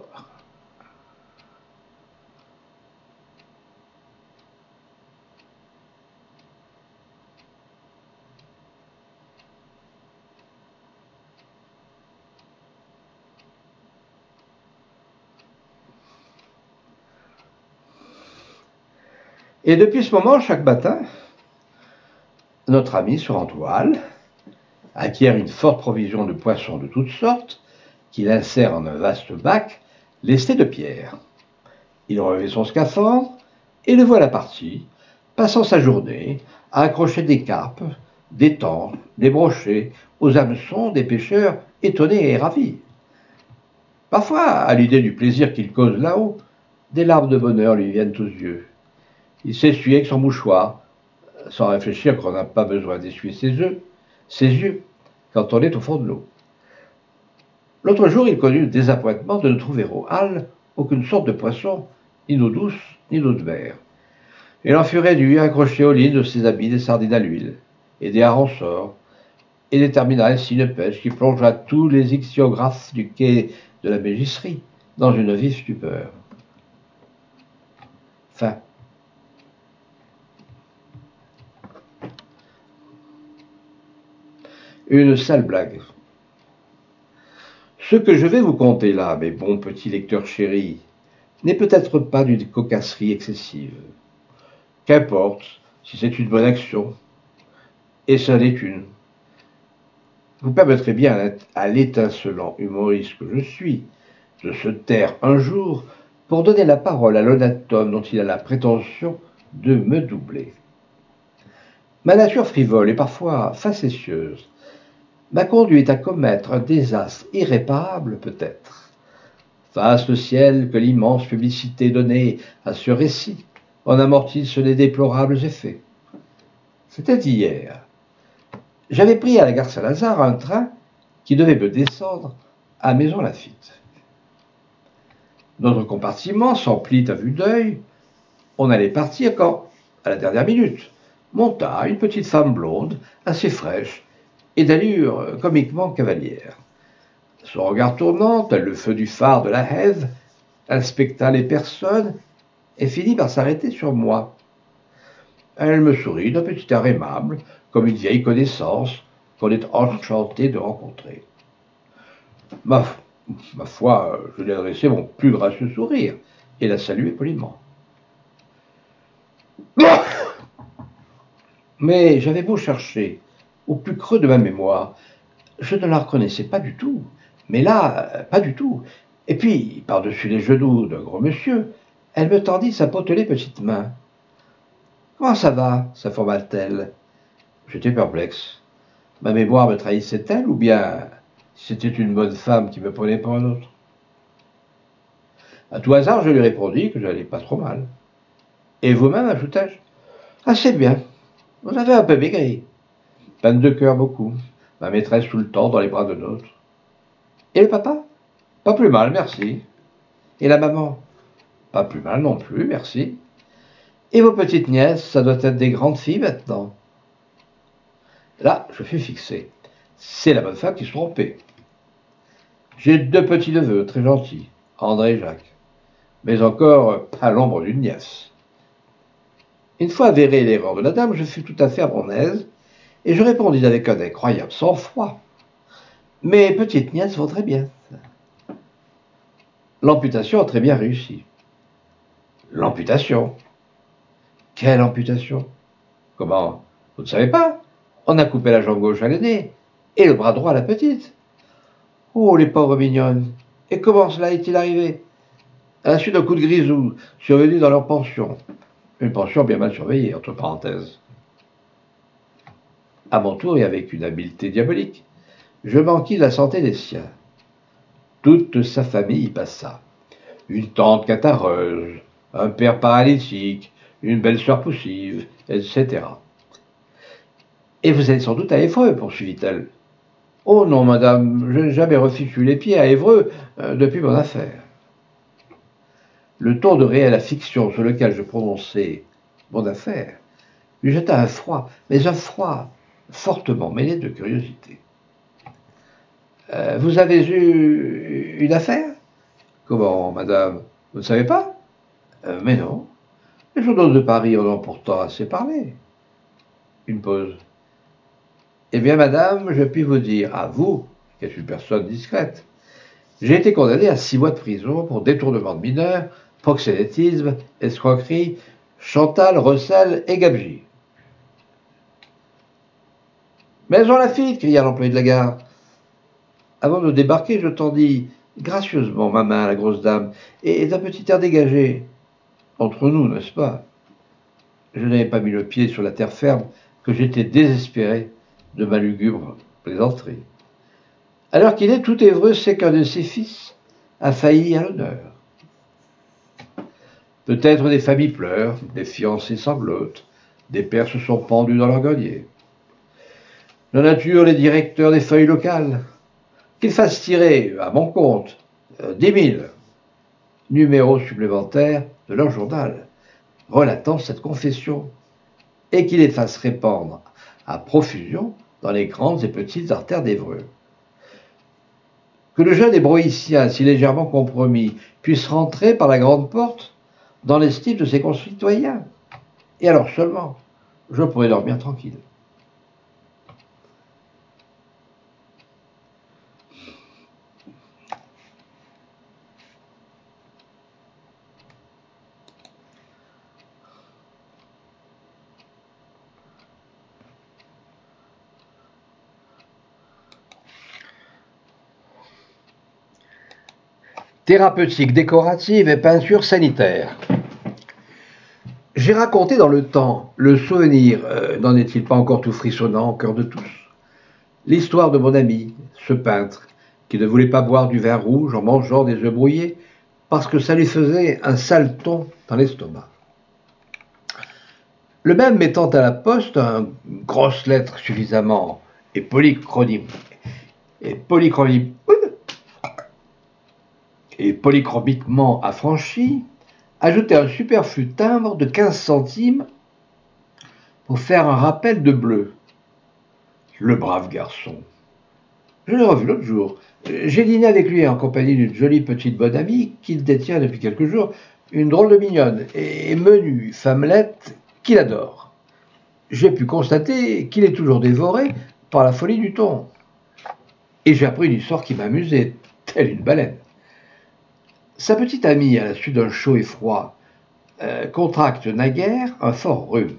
Et depuis ce moment, chaque matin, notre ami se rend en toile, acquiert une forte provision de poissons de toutes sortes, qu'il insère en un vaste bac, lesté de pierre. Il revêt son scaphandre, et le voilà parti, passant sa journée à accrocher des carpes, des tanches, des brochets, aux hameçons des pêcheurs étonnés et ravis. Parfois, à l'idée du plaisir qu'il cause là-haut, des larmes de bonheur lui viennent aux yeux. Il s'essuie avec son mouchoir, sans réfléchir qu'on n'a pas besoin d'essuyer ses yeux, ses yeux, quand on est au fond de l'eau. L'autre jour, il connut le désappointement de ne trouver aux halles aucune sorte de poisson, ni d'eau douce, ni d'eau de mer. Il en fut réduit à accrocher aux lignes de ses habits des sardines à l'huile, et des harençors, et détermina ainsi une pêche qui plongea tous les ichthyographes du quai de la Mégisserie dans une vive stupeur. Fin. Une sale blague. Ce que je vais vous conter là, mes bons petits lecteurs chéris, n'est peut-être pas d'une cocasserie excessive. Qu'importe si c'est une bonne action, et ça l'est une. Vous permettrez bien à l'étincelant humoriste que je suis de se taire un jour pour donner la parole à l'honnête homme dont il a la prétention de me doubler. Ma nature frivole et parfois facétieuse m'a conduit à commettre un désastre irréparable peut-être. Fasse le ciel que l'immense publicité donnée à ce récit en amortisse les déplorables effets. C'était hier. J'avais pris à la gare Saint-Lazare un train qui devait me descendre à Maisons-Laffitte. Notre compartiment s'emplit à vue d'œil. On allait partir quand, à la dernière minute, monta une petite femme blonde, assez fraîche, et d'allure comiquement cavalière. Son regard tournant, tel le feu du phare de la Hève, inspecta les personnes et finit par s'arrêter sur moi. Elle me sourit d'un petit air aimable, comme une vieille connaissance qu'on est enchanté de rencontrer. Ma, ma foi, je lui ai adressé mon plus gracieux sourire et la saluai poliment. Mais j'avais beau chercher au plus creux de ma mémoire, je ne la reconnaissais pas du tout. Mais là, pas du tout. Et puis, par-dessus les genoux d'un gros monsieur, elle me tendit sa potelée petite main. « Comment ça va » s'informa-t-elle. J'étais perplexe. Ma mémoire me trahissait-elle ou bien c'était une bonne femme qui me prenait pour un autre? À tout hasard, je lui répondis que j'allais pas trop mal. Et vous-même, ajoutai-je? Assez bien. Vous avez un peu maigri. Peine de cœur beaucoup. Ma maîtresse tout le temps dans les bras de l'autre. Et le papa? Pas plus mal, merci. Et la maman? Pas plus mal non plus, merci. Et vos petites nièces, ça doit être des grandes filles maintenant. Là, je fus fixé. C'est la bonne femme qui se trompait. J'ai deux petits-neveux très gentils, André et Jacques, mais encore pas l'ombre d'une nièce. Une fois avérée l'erreur de la dame, je fus tout à fait à mon aise, et je répondis avec un incroyable sang-froid. Mes petites nièces vont très bien. L'amputation a très bien réussi. L'amputation? Quelle amputation? Comment? Vous ne savez pas? On a coupé la jambe gauche à l'aînée, et le bras droit à la petite. Oh, les pauvres mignonnes! Et comment cela est-il arrivé? À la suite d'un coup de grisou, survenu dans leur pension. Une pension bien mal surveillée, entre parenthèses. À mon tour, et avec une habileté diabolique, je m'enquis de la santé des siens. Toute sa famille y passa. Une tante catareuse, un père paralytique, une belle-sœur poussive, et cetera. Et vous allez sans doute à Évreux, poursuivit-elle. Oh non, madame, je n'ai jamais refichu les pieds à Évreux euh, depuis mon affaire. Le ton de réelle à fiction sur lequel je prononçais mon affaire lui jeta un froid, mais un froid fortement mêlé de curiosité. Euh, vous avez eu une affaire? Comment, madame? Vous ne savez pas? euh, Mais non. Les journaux de Paris en ont pourtant assez parlé. Une pause. Eh bien, madame, je puis vous dire, à vous, qui êtes une personne discrète, j'ai été condamné à six mois de prison pour détournement de mineurs, proxénétisme, escroquerie, chantal, recel et gabegie. Mais on la fit, cria l'employé de la gare. Avant de débarquer, je tendis gracieusement ma main à la grosse dame, et d'un petit air dégagé. Entre nous, n'est-ce pas? Je n'avais pas mis le pied sur la terre ferme, que j'étais désespéré de ma lugubre plaisanterie. Alors qu'il est tout Évreux sait qu'un de ses fils a failli à l'honneur. Peut-être des familles pleurent, des fiancés sanglotent, des pères se sont pendus dans leur grenier. La nature, les directeurs des feuilles locales, qu'ils fassent tirer, à mon compte, dix mille numéros supplémentaires de leur journal, relatant cette confession, et qu'ils les fassent répandre à profusion dans les grandes et petites artères d'Évreux. Que le jeune hébroïcien, si légèrement compromis, puisse rentrer par la grande porte dans l'estime de ses concitoyens. Et alors seulement, je pourrai dormir tranquille. Thérapeutique décorative et peinture sanitaire. J'ai raconté dans le temps, le souvenir, euh, n'en est-il pas encore tout frissonnant au cœur de tous, l'histoire de mon ami, ce peintre, qui ne voulait pas boire du vin rouge en mangeant des œufs brouillés, parce que ça lui faisait un sale ton dans l'estomac. Le même mettant à la poste une grosse lettre suffisamment et polychronique, et polychronique, et polychromiquement affranchi, ajoutait un superflu timbre de quinze centimes pour faire un rappel de bleu. Le brave garçon. Je l'ai revu l'autre jour. J'ai dîné avec lui en compagnie d'une jolie petite bonne amie qu'il détient depuis quelques jours, une drôle de mignonne et menue femmelette qu'il adore. J'ai pu constater qu'il est toujours dévoré par la folie du ton. Et j'ai appris une histoire qui m'amusait, telle une baleine. Sa petite amie, à la suite d'un chaud et froid, euh, contracte naguère un fort rhume.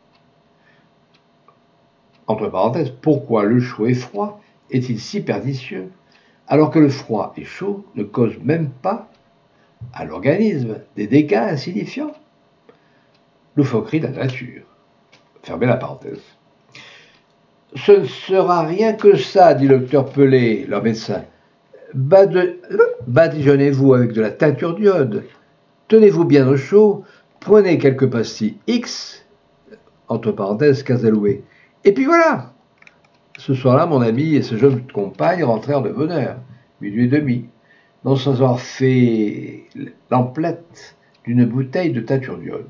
Entre parenthèses, pourquoi le chaud et froid est-il si pernicieux, alors que le froid et chaud ne causent même pas à l'organisme des dégâts insignifiants? Loufoquerie de la nature. Fermez la parenthèse. Ce ne sera rien que ça, dit le docteur Pelé, leur médecin. Bade... Badigeonnez-vous avec de la teinture d'iode, tenez-vous bien au chaud, prenez quelques pastilles X, entre parenthèses, casaloué. Et puis voilà. Ce soir-là, mon ami et sa jeune compagne rentrèrent de bonne heure, minuit et demi. non sans avoir fait l'emplette d'une bouteille de teinture d'iode.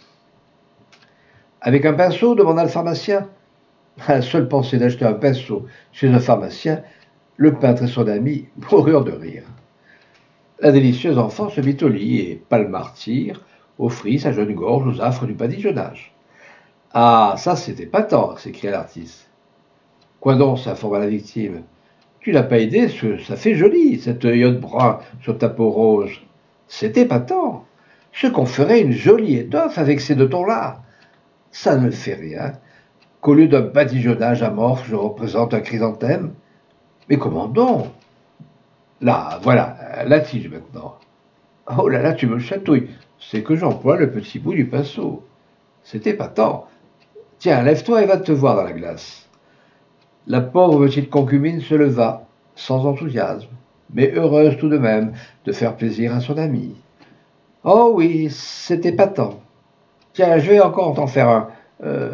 Avec un pinceau, demanda le pharmacien. À la seule pensée d'acheter un pinceau chez un pharmacien, le peintre et son ami moururent de rire. La délicieuse enfant se mit au lit et Palmartyr offrit sa jeune gorge aux affres du badigeonnage. « Ah, ça c'était patent !» s'écria l'artiste. « Quoi donc ?» s'informa la victime. « Tu n'as pas aidé, ça fait joli, cette œillotte brun sur ta peau rose. C'était patent. Ce qu'on ferait une jolie étoffe avec ces deux tons-là. Ça ne fait rien qu'au lieu d'un badigeonnage amorphe, je représente un chrysanthème. Mais comment donc? Là, voilà, la tige maintenant. Oh là là, tu me chatouilles. C'est que j'emploie le petit bout du pinceau. C'était patent. Tiens, lève-toi et va te voir dans la glace. » La pauvre petite concubine se leva, sans enthousiasme, mais heureuse tout de même de faire plaisir à son ami. « Oh oui, c'était patent. Tiens, je vais encore t'en faire un. Euh,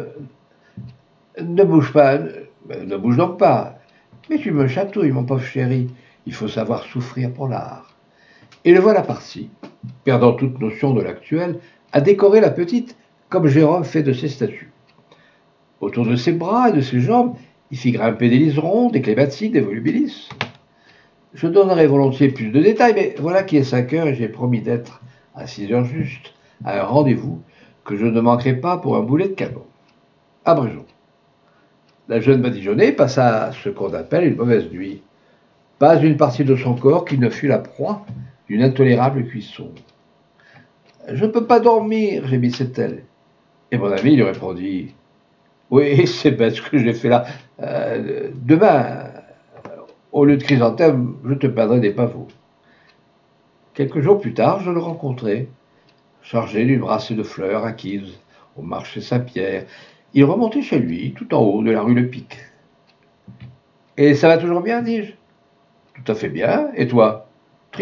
ne bouge pas, ne, ne bouge donc pas. Mais tu me chatouilles, mon pauvre chéri. Il faut savoir souffrir pour l'art. » Et le voilà parti, perdant toute notion de l'actuel, à décorer la petite comme Jérôme fait de ses statues. Autour de ses bras et de ses jambes, il fit grimper des liserons, des clématites, des volubilis. Je donnerais volontiers plus de détails, mais voilà qu'il est cinq heures et j'ai promis d'être à six heures juste à un rendez-vous que je ne manquerai pas pour un boulet de canon. Abrégeons. La jeune badigeonnée passa ce qu'on appelle une mauvaise nuit. Pas une partie de son corps qui ne fut la proie d'une intolérable cuisson. « Je ne peux pas dormir, gémissait-elle. Et mon ami lui répondit « Oui, c'est bête ce que j'ai fait là. Euh, demain, au lieu de chrysanthème, je te peindrai des pavots. » Quelques jours plus tard, je le rencontrai, chargé d'une brassée de fleurs acquises au marché Saint-Pierre. Il remontait chez lui, tout en haut de la rue Le Pic. « Et ça va toujours bien, dis-je. »« Tout à fait bien. Et toi ?»« Triomphalement. »«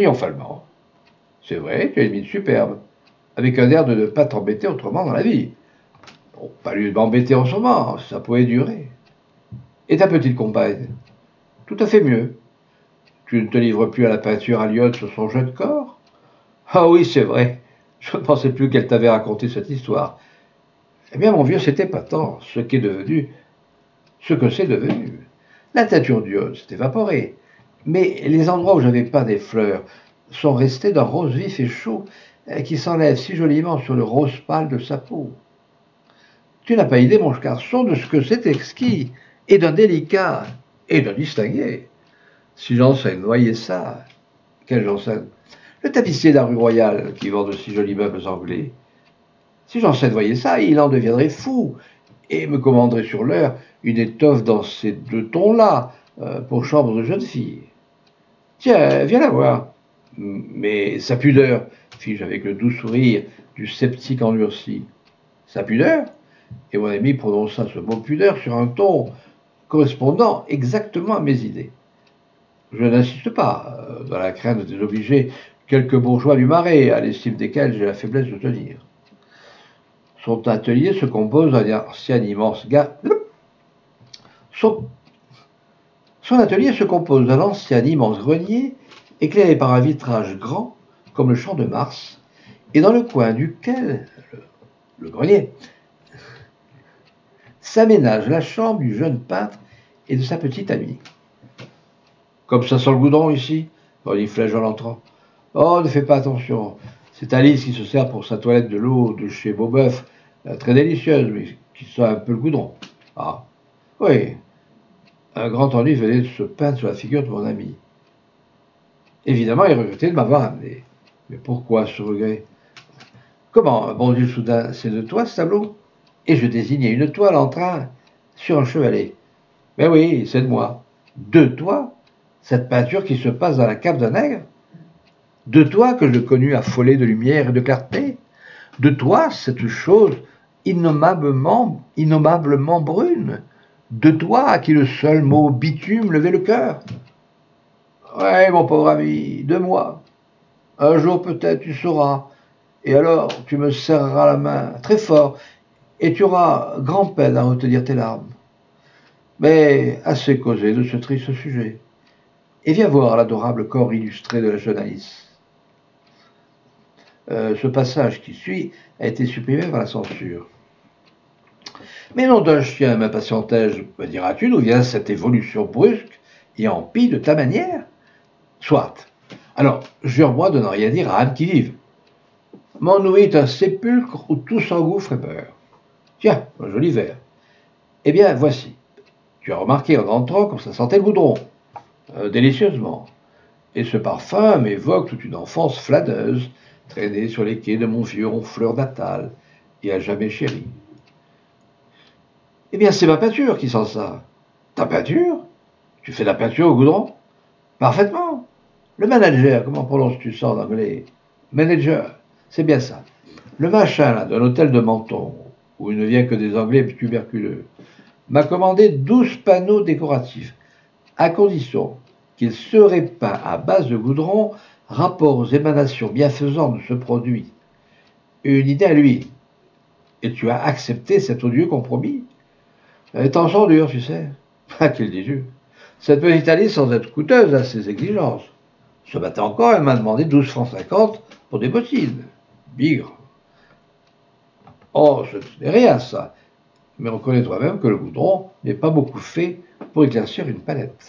C'est vrai, tu as une mine superbe, avec un air de ne pas t'embêter autrement dans la vie. » « Bon, pas lieu de m'embêter en ce moment, ça pouvait durer. »« Et ta petite compagne ?»« Tout à fait mieux. Tu ne te livres plus à la peinture à l'iode sur son jeune corps ?»« Ah oui, c'est vrai. Je ne pensais plus qu'elle t'avait raconté cette histoire. » Eh bien, mon vieux, c'était patent, ce qu'est devenu, ce que c'est devenu. La teinture d'iode s'est évaporée, mais les endroits où j'avais peint des fleurs sont restés d'un rose vif et chaud qui s'enlève si joliment sur le rose pâle de sa peau. Tu n'as pas idée, mon garçon, de ce que c'est exquis, et d'un délicat, et d'un distingué. Si Janssen voyait ça, quel Janssen? Le tapissier de la rue Royale, qui vend de si jolis meubles anglais. Si Janssen voyait ça, il en deviendrait fou, et me commanderait sur l'heure une étoffe dans ces deux tons-là, euh, pour chambre de jeune fille. Tiens, viens la voir. Mais sa pudeur, fis-je avec le doux sourire du sceptique endurci. Sa pudeur? Et mon ami prononça ce mot pudeur sur un ton correspondant exactement à mes idées. Je n'insiste pas, euh, dans la crainte de désobliger quelques bourgeois du Marais, à l'estime desquels j'ai la faiblesse de tenir. Son atelier se compose d'un ancien immense gars. Son... Son atelier se compose d'un ancien immense grenier, éclairé par un vitrage grand, comme le champ de Mars, et dans le coin duquel, le, le grenier, s'aménage la chambre du jeune peintre et de sa petite amie. « Comme ça sent le goudron ici ?» dit Flèche en entrant. « Oh, ne fais pas attention. C'est Alice qui se sert pour sa toilette de l'eau de chez Beauboeuf, très délicieuse, mais qui sent un peu le goudron. »« Ah, oui. » Un grand ennui venait de se peindre sur la figure de mon ami. Évidemment, il regrettait de m'avoir amené. Mais pourquoi ce regret? Comment, bon Dieu, soudain, c'est de toi ce tableau? Et je désignais une toile en train sur un chevalet. Mais oui, c'est de moi. De toi? Cette peinture qui se passe dans la cave d'un nègre? De toi que je connus affolé de lumière et de clarté? De toi, cette chose innommablement, innommablement brune? De toi à qui le seul mot bitume levait le cœur? Ouais, mon pauvre ami, de moi. Un jour peut-être tu sauras, et alors tu me serreras la main très fort, et tu auras grand-peine à retenir tes larmes. Mais assez causé de ce triste sujet. et viens voir l'adorable corps illustré de la jeune Alice. Euh, ce passage qui suit a été supprimé par la censure. Mais nom d'un chien, m'impatientai-je, me diras-tu, d'où vient cette évolution brusque et en pis de ta manière? Soit. Alors, jure-moi de ne rien dire à Anne qui vive. Mon ouïe est un sépulcre où tout s'engouffre et meurt. Tiens, un joli vers. Eh bien, voici. Tu as remarqué en entrant comme ça sentait le goudron, euh, délicieusement. Et ce parfum m'évoque toute une enfance flâneuse, traînée sur les quais de mon vieux ronfleur natal, et à jamais chéri. Eh bien, c'est ma peinture qui sent ça. Ta peinture? Tu fais de la peinture au goudron? Parfaitement. Le manager, comment prononces-tu ça en anglais? Manager, c'est bien ça. Le machin, là, d'un hôtel de Menton, où il ne vient que des Anglais tuberculeux, m'a commandé douze panneaux décoratifs, à condition qu'ils seraient peints à base de goudron, rapport aux émanations bienfaisantes de ce produit. Une idée à lui. Et tu as accepté cet odieux compromis? Les temps sont durs, tu sais. Ah, quel déçu. Cette petite Alice, sans être coûteuse, a ses exigences. Ce matin encore, elle m'a demandé douze francs cinquante pour des bottines. Bigre. Oh, ce n'est rien, ça. Mais reconnais toi-même que le goudron n'est pas beaucoup fait pour éclaircir une palette.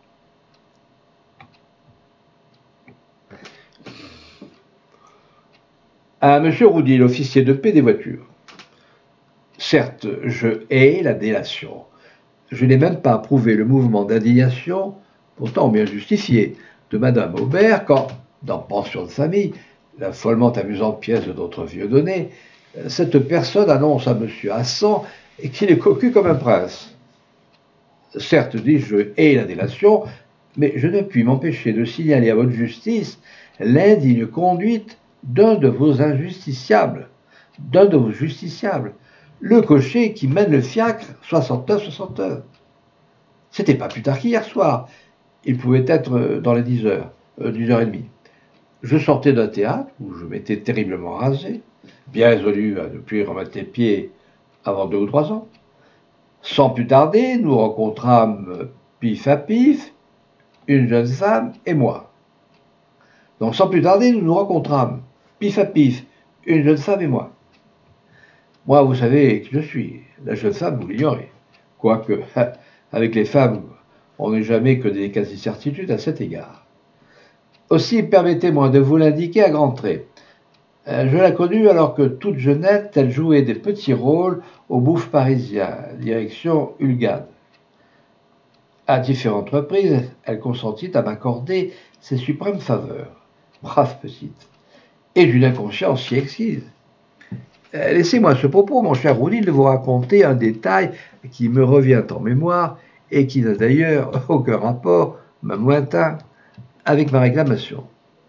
À M. Roudy, l'officier de paix des voitures. Certes, je hais la délation. Je n'ai même pas approuvé le mouvement d'indignation, pourtant bien justifié, de Madame Aubert quand, dans Pension de famille, la follement amusante pièce de notre vieux Donné, cette personne annonce à M. Hassan qu'il est cocu comme un prince. Certes, dis-je, je hais la délation, mais je ne puis m'empêcher de signaler à votre justice l'indigne conduite d'un de vos injusticiables, d'un de vos justiciables, le cocher qui mène le fiacre soixante-neuf soixante-neuf. C'était pas plus tard qu'hier soir. Il pouvait être dans les dix heures, euh, dix heures et demie. Je sortais d'un théâtre où je m'étais terriblement rasé, bien résolu à ne plus remettre les pieds avant deux ou trois ans. Sans plus tarder, nous rencontrâmes pif à pif, une jeune femme et moi. Donc sans plus tarder, nous nous rencontrâmes pif à pif, une jeune femme et moi. Moi, vous savez qui je suis. La jeune femme, vous l'ignorez. Quoique, avec les femmes, on n'est jamais que des quasi-certitudes à cet égard. Aussi, permettez-moi de vous l'indiquer à grands traits. Je la connus alors que, toute jeunette, elle jouait des petits rôles au Bouffe parisien, direction Hulgade. À différentes reprises, elle consentit à m'accorder ses suprêmes faveurs. Brave petite. Et d'une inconscience si exquise. Laissez-moi ce propos, mon cher Roudy, de vous raconter un détail qui me revient en mémoire et qui n'a d'ailleurs aucun rapport, même lointain, avec ma réclamation.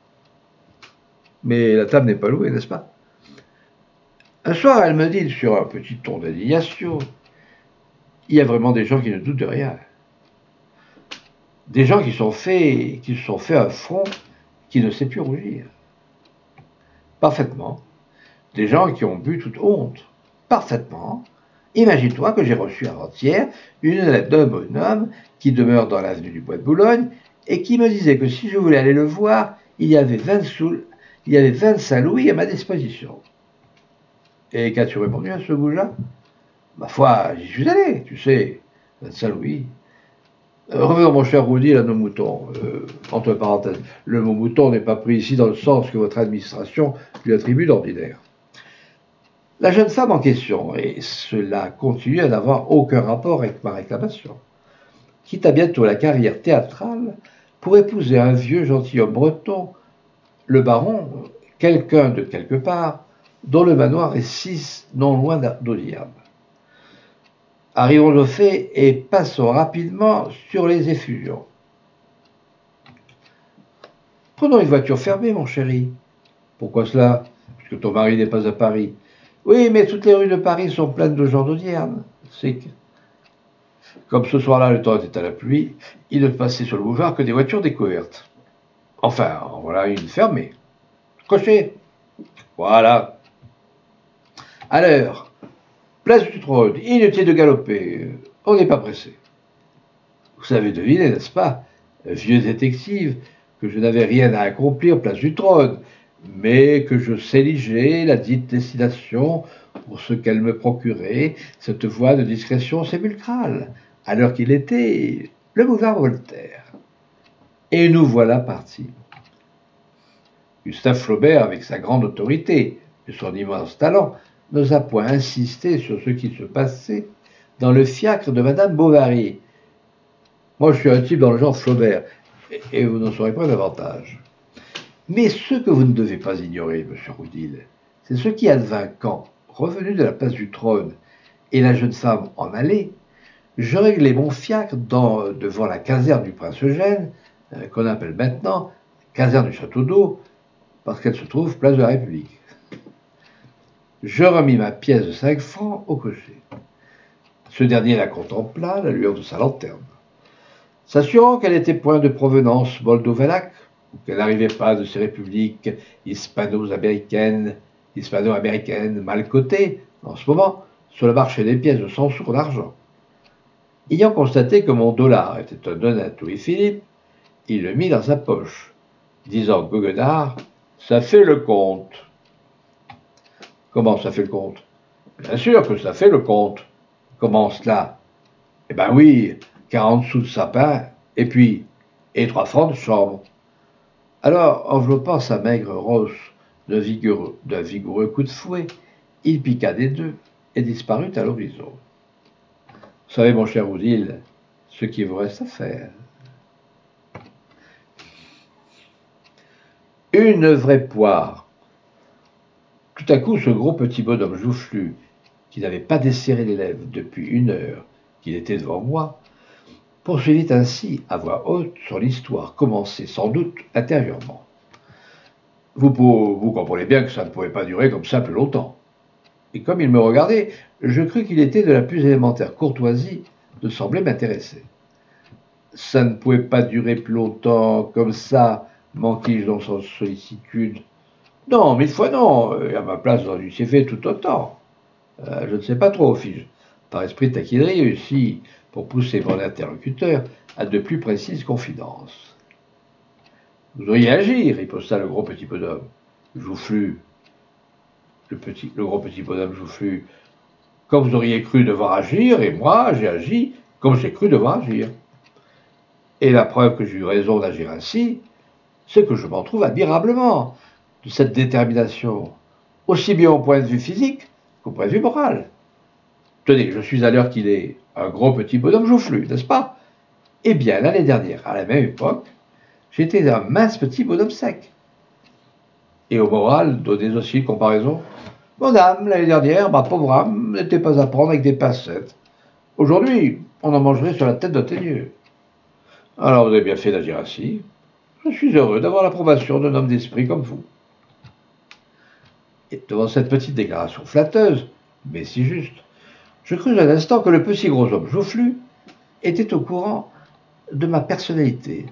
Mais la table n'est pas louée, n'est-ce pas? Un soir, elle me dit, sur un petit ton d'indignation, il y a vraiment des gens qui ne doutent de rien. Des gens qui, sont faits, qui se sont fait un front qui ne sait plus rougir. Parfaitement. Des gens qui ont bu toute honte. Parfaitement. Imagine-toi que j'ai reçu avant-hier une lettre d'un bonhomme qui demeure dans l'avenue du Bois de Boulogne et qui me disait que si je voulais aller le voir, il y avait vingt sous, il y avait vingt-cinq louis à ma disposition. Et qu'as-tu répondu à ce goujat? Ma foi, j'y suis allé, tu sais, vingt-cinq louis. Euh, revenons, mon cher Roudy, à nos moutons. Euh, entre parenthèses, le mot mouton n'est pas pris ici dans le sens que votre administration lui attribue d'ordinaire. La jeune femme en question, et cela continue à n'avoir aucun rapport avec ma réclamation, quitta bientôt la carrière théâtrale pour épouser un vieux gentilhomme breton, le baron, quelqu'un de quelque part, dont le manoir est six non loin d'Audiable. Arrivons au fait et passons rapidement sur les effusions. Prenons une voiture fermée, mon chéri. Pourquoi cela? Puisque ton mari n'est pas à Paris. Oui, mais toutes les rues de Paris sont pleines de gens d'Audierne. C'est que, comme ce soir-là, le temps était à la pluie, il ne passait sur le boulevard que des voitures découvertes. Enfin, en voilà une fermée. Cocher. Voilà. À l'heure. Place du trône. Inutile de galoper. On n'est pas pressé. Vous savez deviner, n'est-ce pas? vieux détective, que je n'avais rien à accomplir place du trône, mais que je séligeais la dite destination pour ce qu'elle me procurait, cette voie de discrétion sépulcrale, alors qu'il était le boulevard Voltaire. Et nous voilà partis. Gustave Flaubert, avec sa grande autorité et son immense talent, n'osa point insister sur ce qui se passait dans le fiacre de Madame Bovary. Moi, je suis un type dans le genre Flaubert, et vous n'en saurez pas davantage. Mais ce que vous ne devez pas ignorer, monsieur Roudil, c'est ce qui advint quand, revenu de la place du trône, et la jeune femme en allait, je réglai mon fiacre dans, devant la caserne du prince Eugène, euh, qu'on appelle maintenant caserne du château d'eau, parce qu'elle se trouve place de la République. Je remis ma pièce de cinq francs au cocher. Ce dernier la contempla, la lueur de sa lanterne. S'assurant qu'elle n'était point de provenance moldovalaque, ou qu'elle n'arrivait pas de ces républiques hispano-américaines, hispano-américaines mal cotées, en ce moment, sur le marché des pièces de cent sous d'argent. Ayant constaté que mon dollar était un honnête Louis-Philippe, il le mit dans sa poche, disant goguenard, « Ça fait le compte. » Comment ça fait le compte? Bien sûr que ça fait le compte. Comment cela? Eh ben oui, quarante sous de sapin, et puis, et trois francs de chambre. Alors, enveloppant sa maigre rosse d'un vigoureux, d'un vigoureux coup de fouet, il piqua des deux et disparut à l'horizon. Vous savez, mon cher Oudil, ce qu'il vous reste à faire. Une vraie poire. Tout à coup, ce gros petit bonhomme joufflu, qui n'avait pas desserré les lèvres depuis une heure qu'il était devant moi, poursuivit ainsi à voix haute son histoire, commencée sans doute intérieurement. Vous, vous comprenez bien que ça ne pouvait pas durer comme ça plus longtemps. Et comme il me regardait, je crus qu'il était de la plus élémentaire courtoisie de sembler m'intéresser. Ça ne pouvait pas durer plus longtemps comme ça, manquai-je dans son sollicitude. Non, mille fois non, et à ma place, j'en eussiez fait tout autant. Euh, je ne sais pas trop, fis-je, par esprit de taquinerie, aussi pour pousser mon interlocuteur à de plus précises confidences. Vous auriez agi, riposta le gros petit bonhomme. Joufflu. Le, petit, le gros petit bonhomme joufflu. Comme vous auriez cru devoir agir, et moi, j'ai agi comme j'ai cru devoir agir. Et la preuve que j'ai eu raison d'agir ainsi, c'est que je m'en trouve admirablement de cette détermination, aussi bien au point de vue physique qu'au point de vue moral. Tenez, je suis à l'heure qu'il est un gros petit bonhomme joufflu, n'est-ce pas? Eh bien, l'année dernière, à la même époque, j'étais un mince petit bonhomme sec. Et au moral, donnez aussi une comparaison. Mon âme, l'année dernière, ma pauvre âme, n'était pas à prendre avec des pincettes. Aujourd'hui, on en mangerait sur la tête d'un teigneux. Alors, vous avez bien fait d'agir ainsi. Je suis heureux d'avoir l'approbation d'un homme d'esprit comme vous. Et devant cette petite déclaration flatteuse, mais si juste, je crus un instant que le petit gros homme joufflu était au courant de ma personnalité.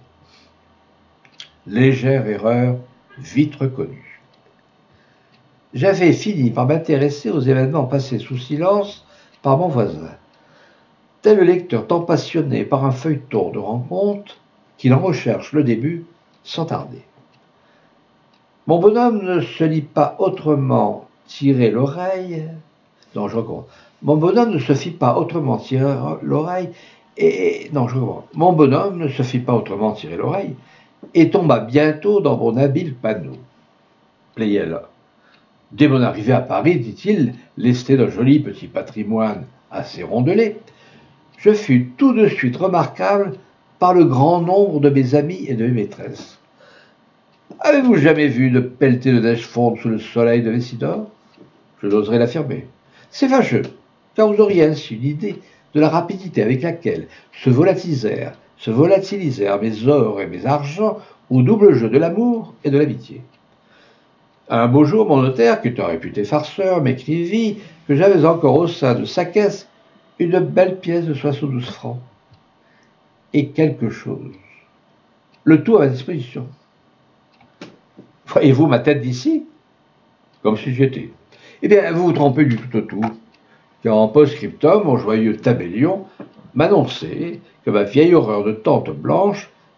Légère erreur, vite reconnue. J'avais fini par m'intéresser aux événements passés sous silence par mon voisin, tel le lecteur tant passionné par un feuilleton de rencontre qu'il en recherche le début sans tarder. Mon bonhomme ne se lit pas autrement tirer l'oreille. Non, je recommence. Mon bonhomme ne se fit pas autrement tirer l'oreille et. Non, je recommence. Mon bonhomme ne se fit pas autrement tirer l'oreille et tomba bientôt dans mon habile panneau. Pleyel. Dès mon arrivée à Paris, dit-il, lesté d'un joli petit patrimoine assez rondelé, je fus tout de suite remarquable par le grand nombre de mes amis et de mes maîtresses. Avez-vous jamais vu de pelleté de neige fondre sous le soleil de Vessidor? Je n'oserais l'affirmer. C'est fâcheux, car vous auriez ainsi une idée de la rapidité avec laquelle se volatilisèrent, se volatilisèrent mes ors et mes argents au double jeu de l'amour et de l'amitié. Un beau jour, mon notaire, qui est un réputé farceur, m'écrivit que j'avais encore au sein de sa caisse une belle pièce de soixante-douze francs. Et quelque chose. Le tout à ma disposition. Voyez-vous ma tête d'ici? Comme si j'y étais. Eh bien, vous vous trompez du tout au tout, car en post-scriptum, mon joyeux tabellion m'annonçait que ma vieille horreur de tante Blanche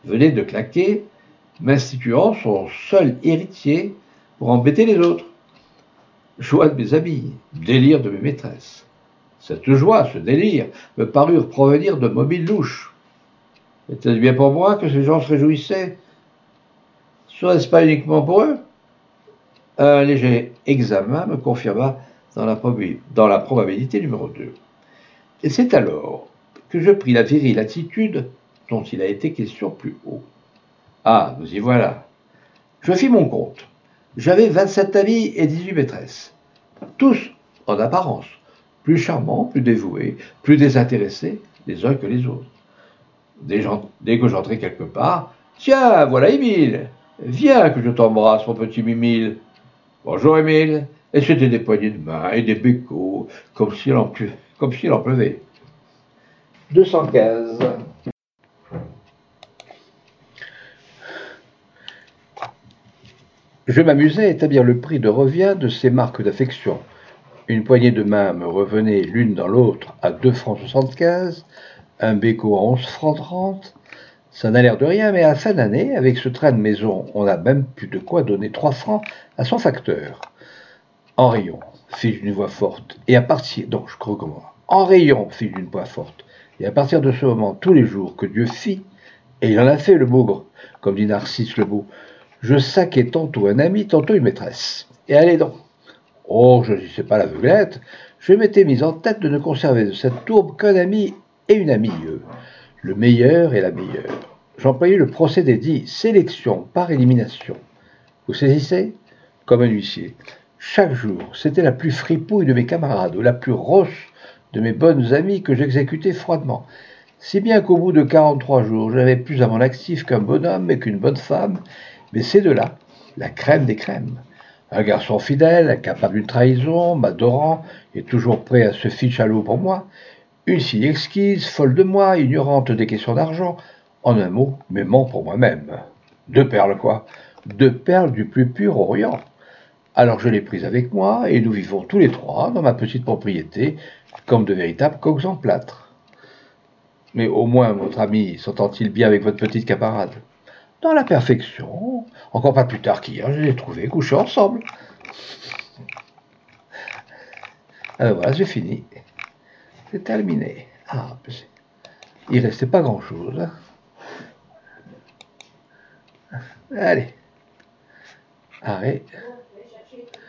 venait de claquer, m'instituant son seul héritier pour embêter les autres. Joie de mes amis, délire de mes maîtresses. Cette joie, ce délire, me parurent provenir de mobiles louches. Était-ce bien pour moi que ces gens se réjouissaient? Serait-ce pas uniquement pour eux? Un léger examen me confirma dans la, prob- dans la probabilité numéro deux. Et c'est alors que je pris la virile attitude dont il a été question plus haut. Ah, nous y voilà. Je fis mon compte. J'avais vingt-sept amis et dix-huit maîtresses. Tous, en apparence, plus charmants, plus dévoués, plus désintéressés les uns que les autres. Dès, dès que j'entrais quelque part, « Tiens, voilà Émile. Viens que je t'embrasse, mon petit Mimile. »« Bonjour Émile. » Et c'était des poignées de main et des bécots, comme s'il en, ple... comme s'il en pleuvait. deux cent quinze. Je m'amusais à établir le prix de revient de ces marques d'affection. Une poignée de main me revenait l'une dans l'autre à deux francs soixante-quinze, un bécot à onze francs trente. Ça n'a l'air de rien, mais à la fin d'année, avec ce train de maison, on a même plus de quoi donner trois francs à son facteur. En rayon, fis-je d'une voix forte, et à partir, donc je recommence. En rayon, fis-je d'une voix forte, et à partir de ce moment, tous les jours que Dieu fit, et il en a fait le bougre, comme dit Narcisse le Beau, je saquais tantôt un ami, tantôt une maîtresse. Et allez donc. Oh, je ne sais pas l'aveuglette, je m'étais mis en tête de ne conserver de cette tourbe qu'un ami et une amie, le meilleur et la meilleure. J'employais le procédé dit sélection par élimination. Vous saisissez? Comme un huissier. Chaque jour, c'était la plus fripouille de mes camarades ou la plus roche de mes bonnes amies que j'exécutais froidement. Si bien qu'au bout de quarante-trois jours, je n'avais plus à mon actif qu'un bonhomme et qu'une bonne femme, mais ces deux-là, la crème des crèmes. Un garçon fidèle, incapable d'une trahison, m'adorant et toujours prêt à se ficher à l'eau pour moi. Une fille exquise, folle de moi, ignorante des questions d'argent. En un mot, m'aimant pour moi-même. Deux perles, quoi. Deux perles du plus pur Orient. Alors je l'ai prise avec moi et nous vivons tous les trois dans ma petite propriété comme de véritables coqs en plâtre. Mais au moins, votre ami s'entend-il bien avec votre petite camarade? Dans la perfection. Encore pas plus tard qu'hier, je les ai trouvés couchés ensemble. Alors voilà, j'ai fini. C'est terminé. Ah, il restait pas grand-chose. Hein. Allez. Arrête.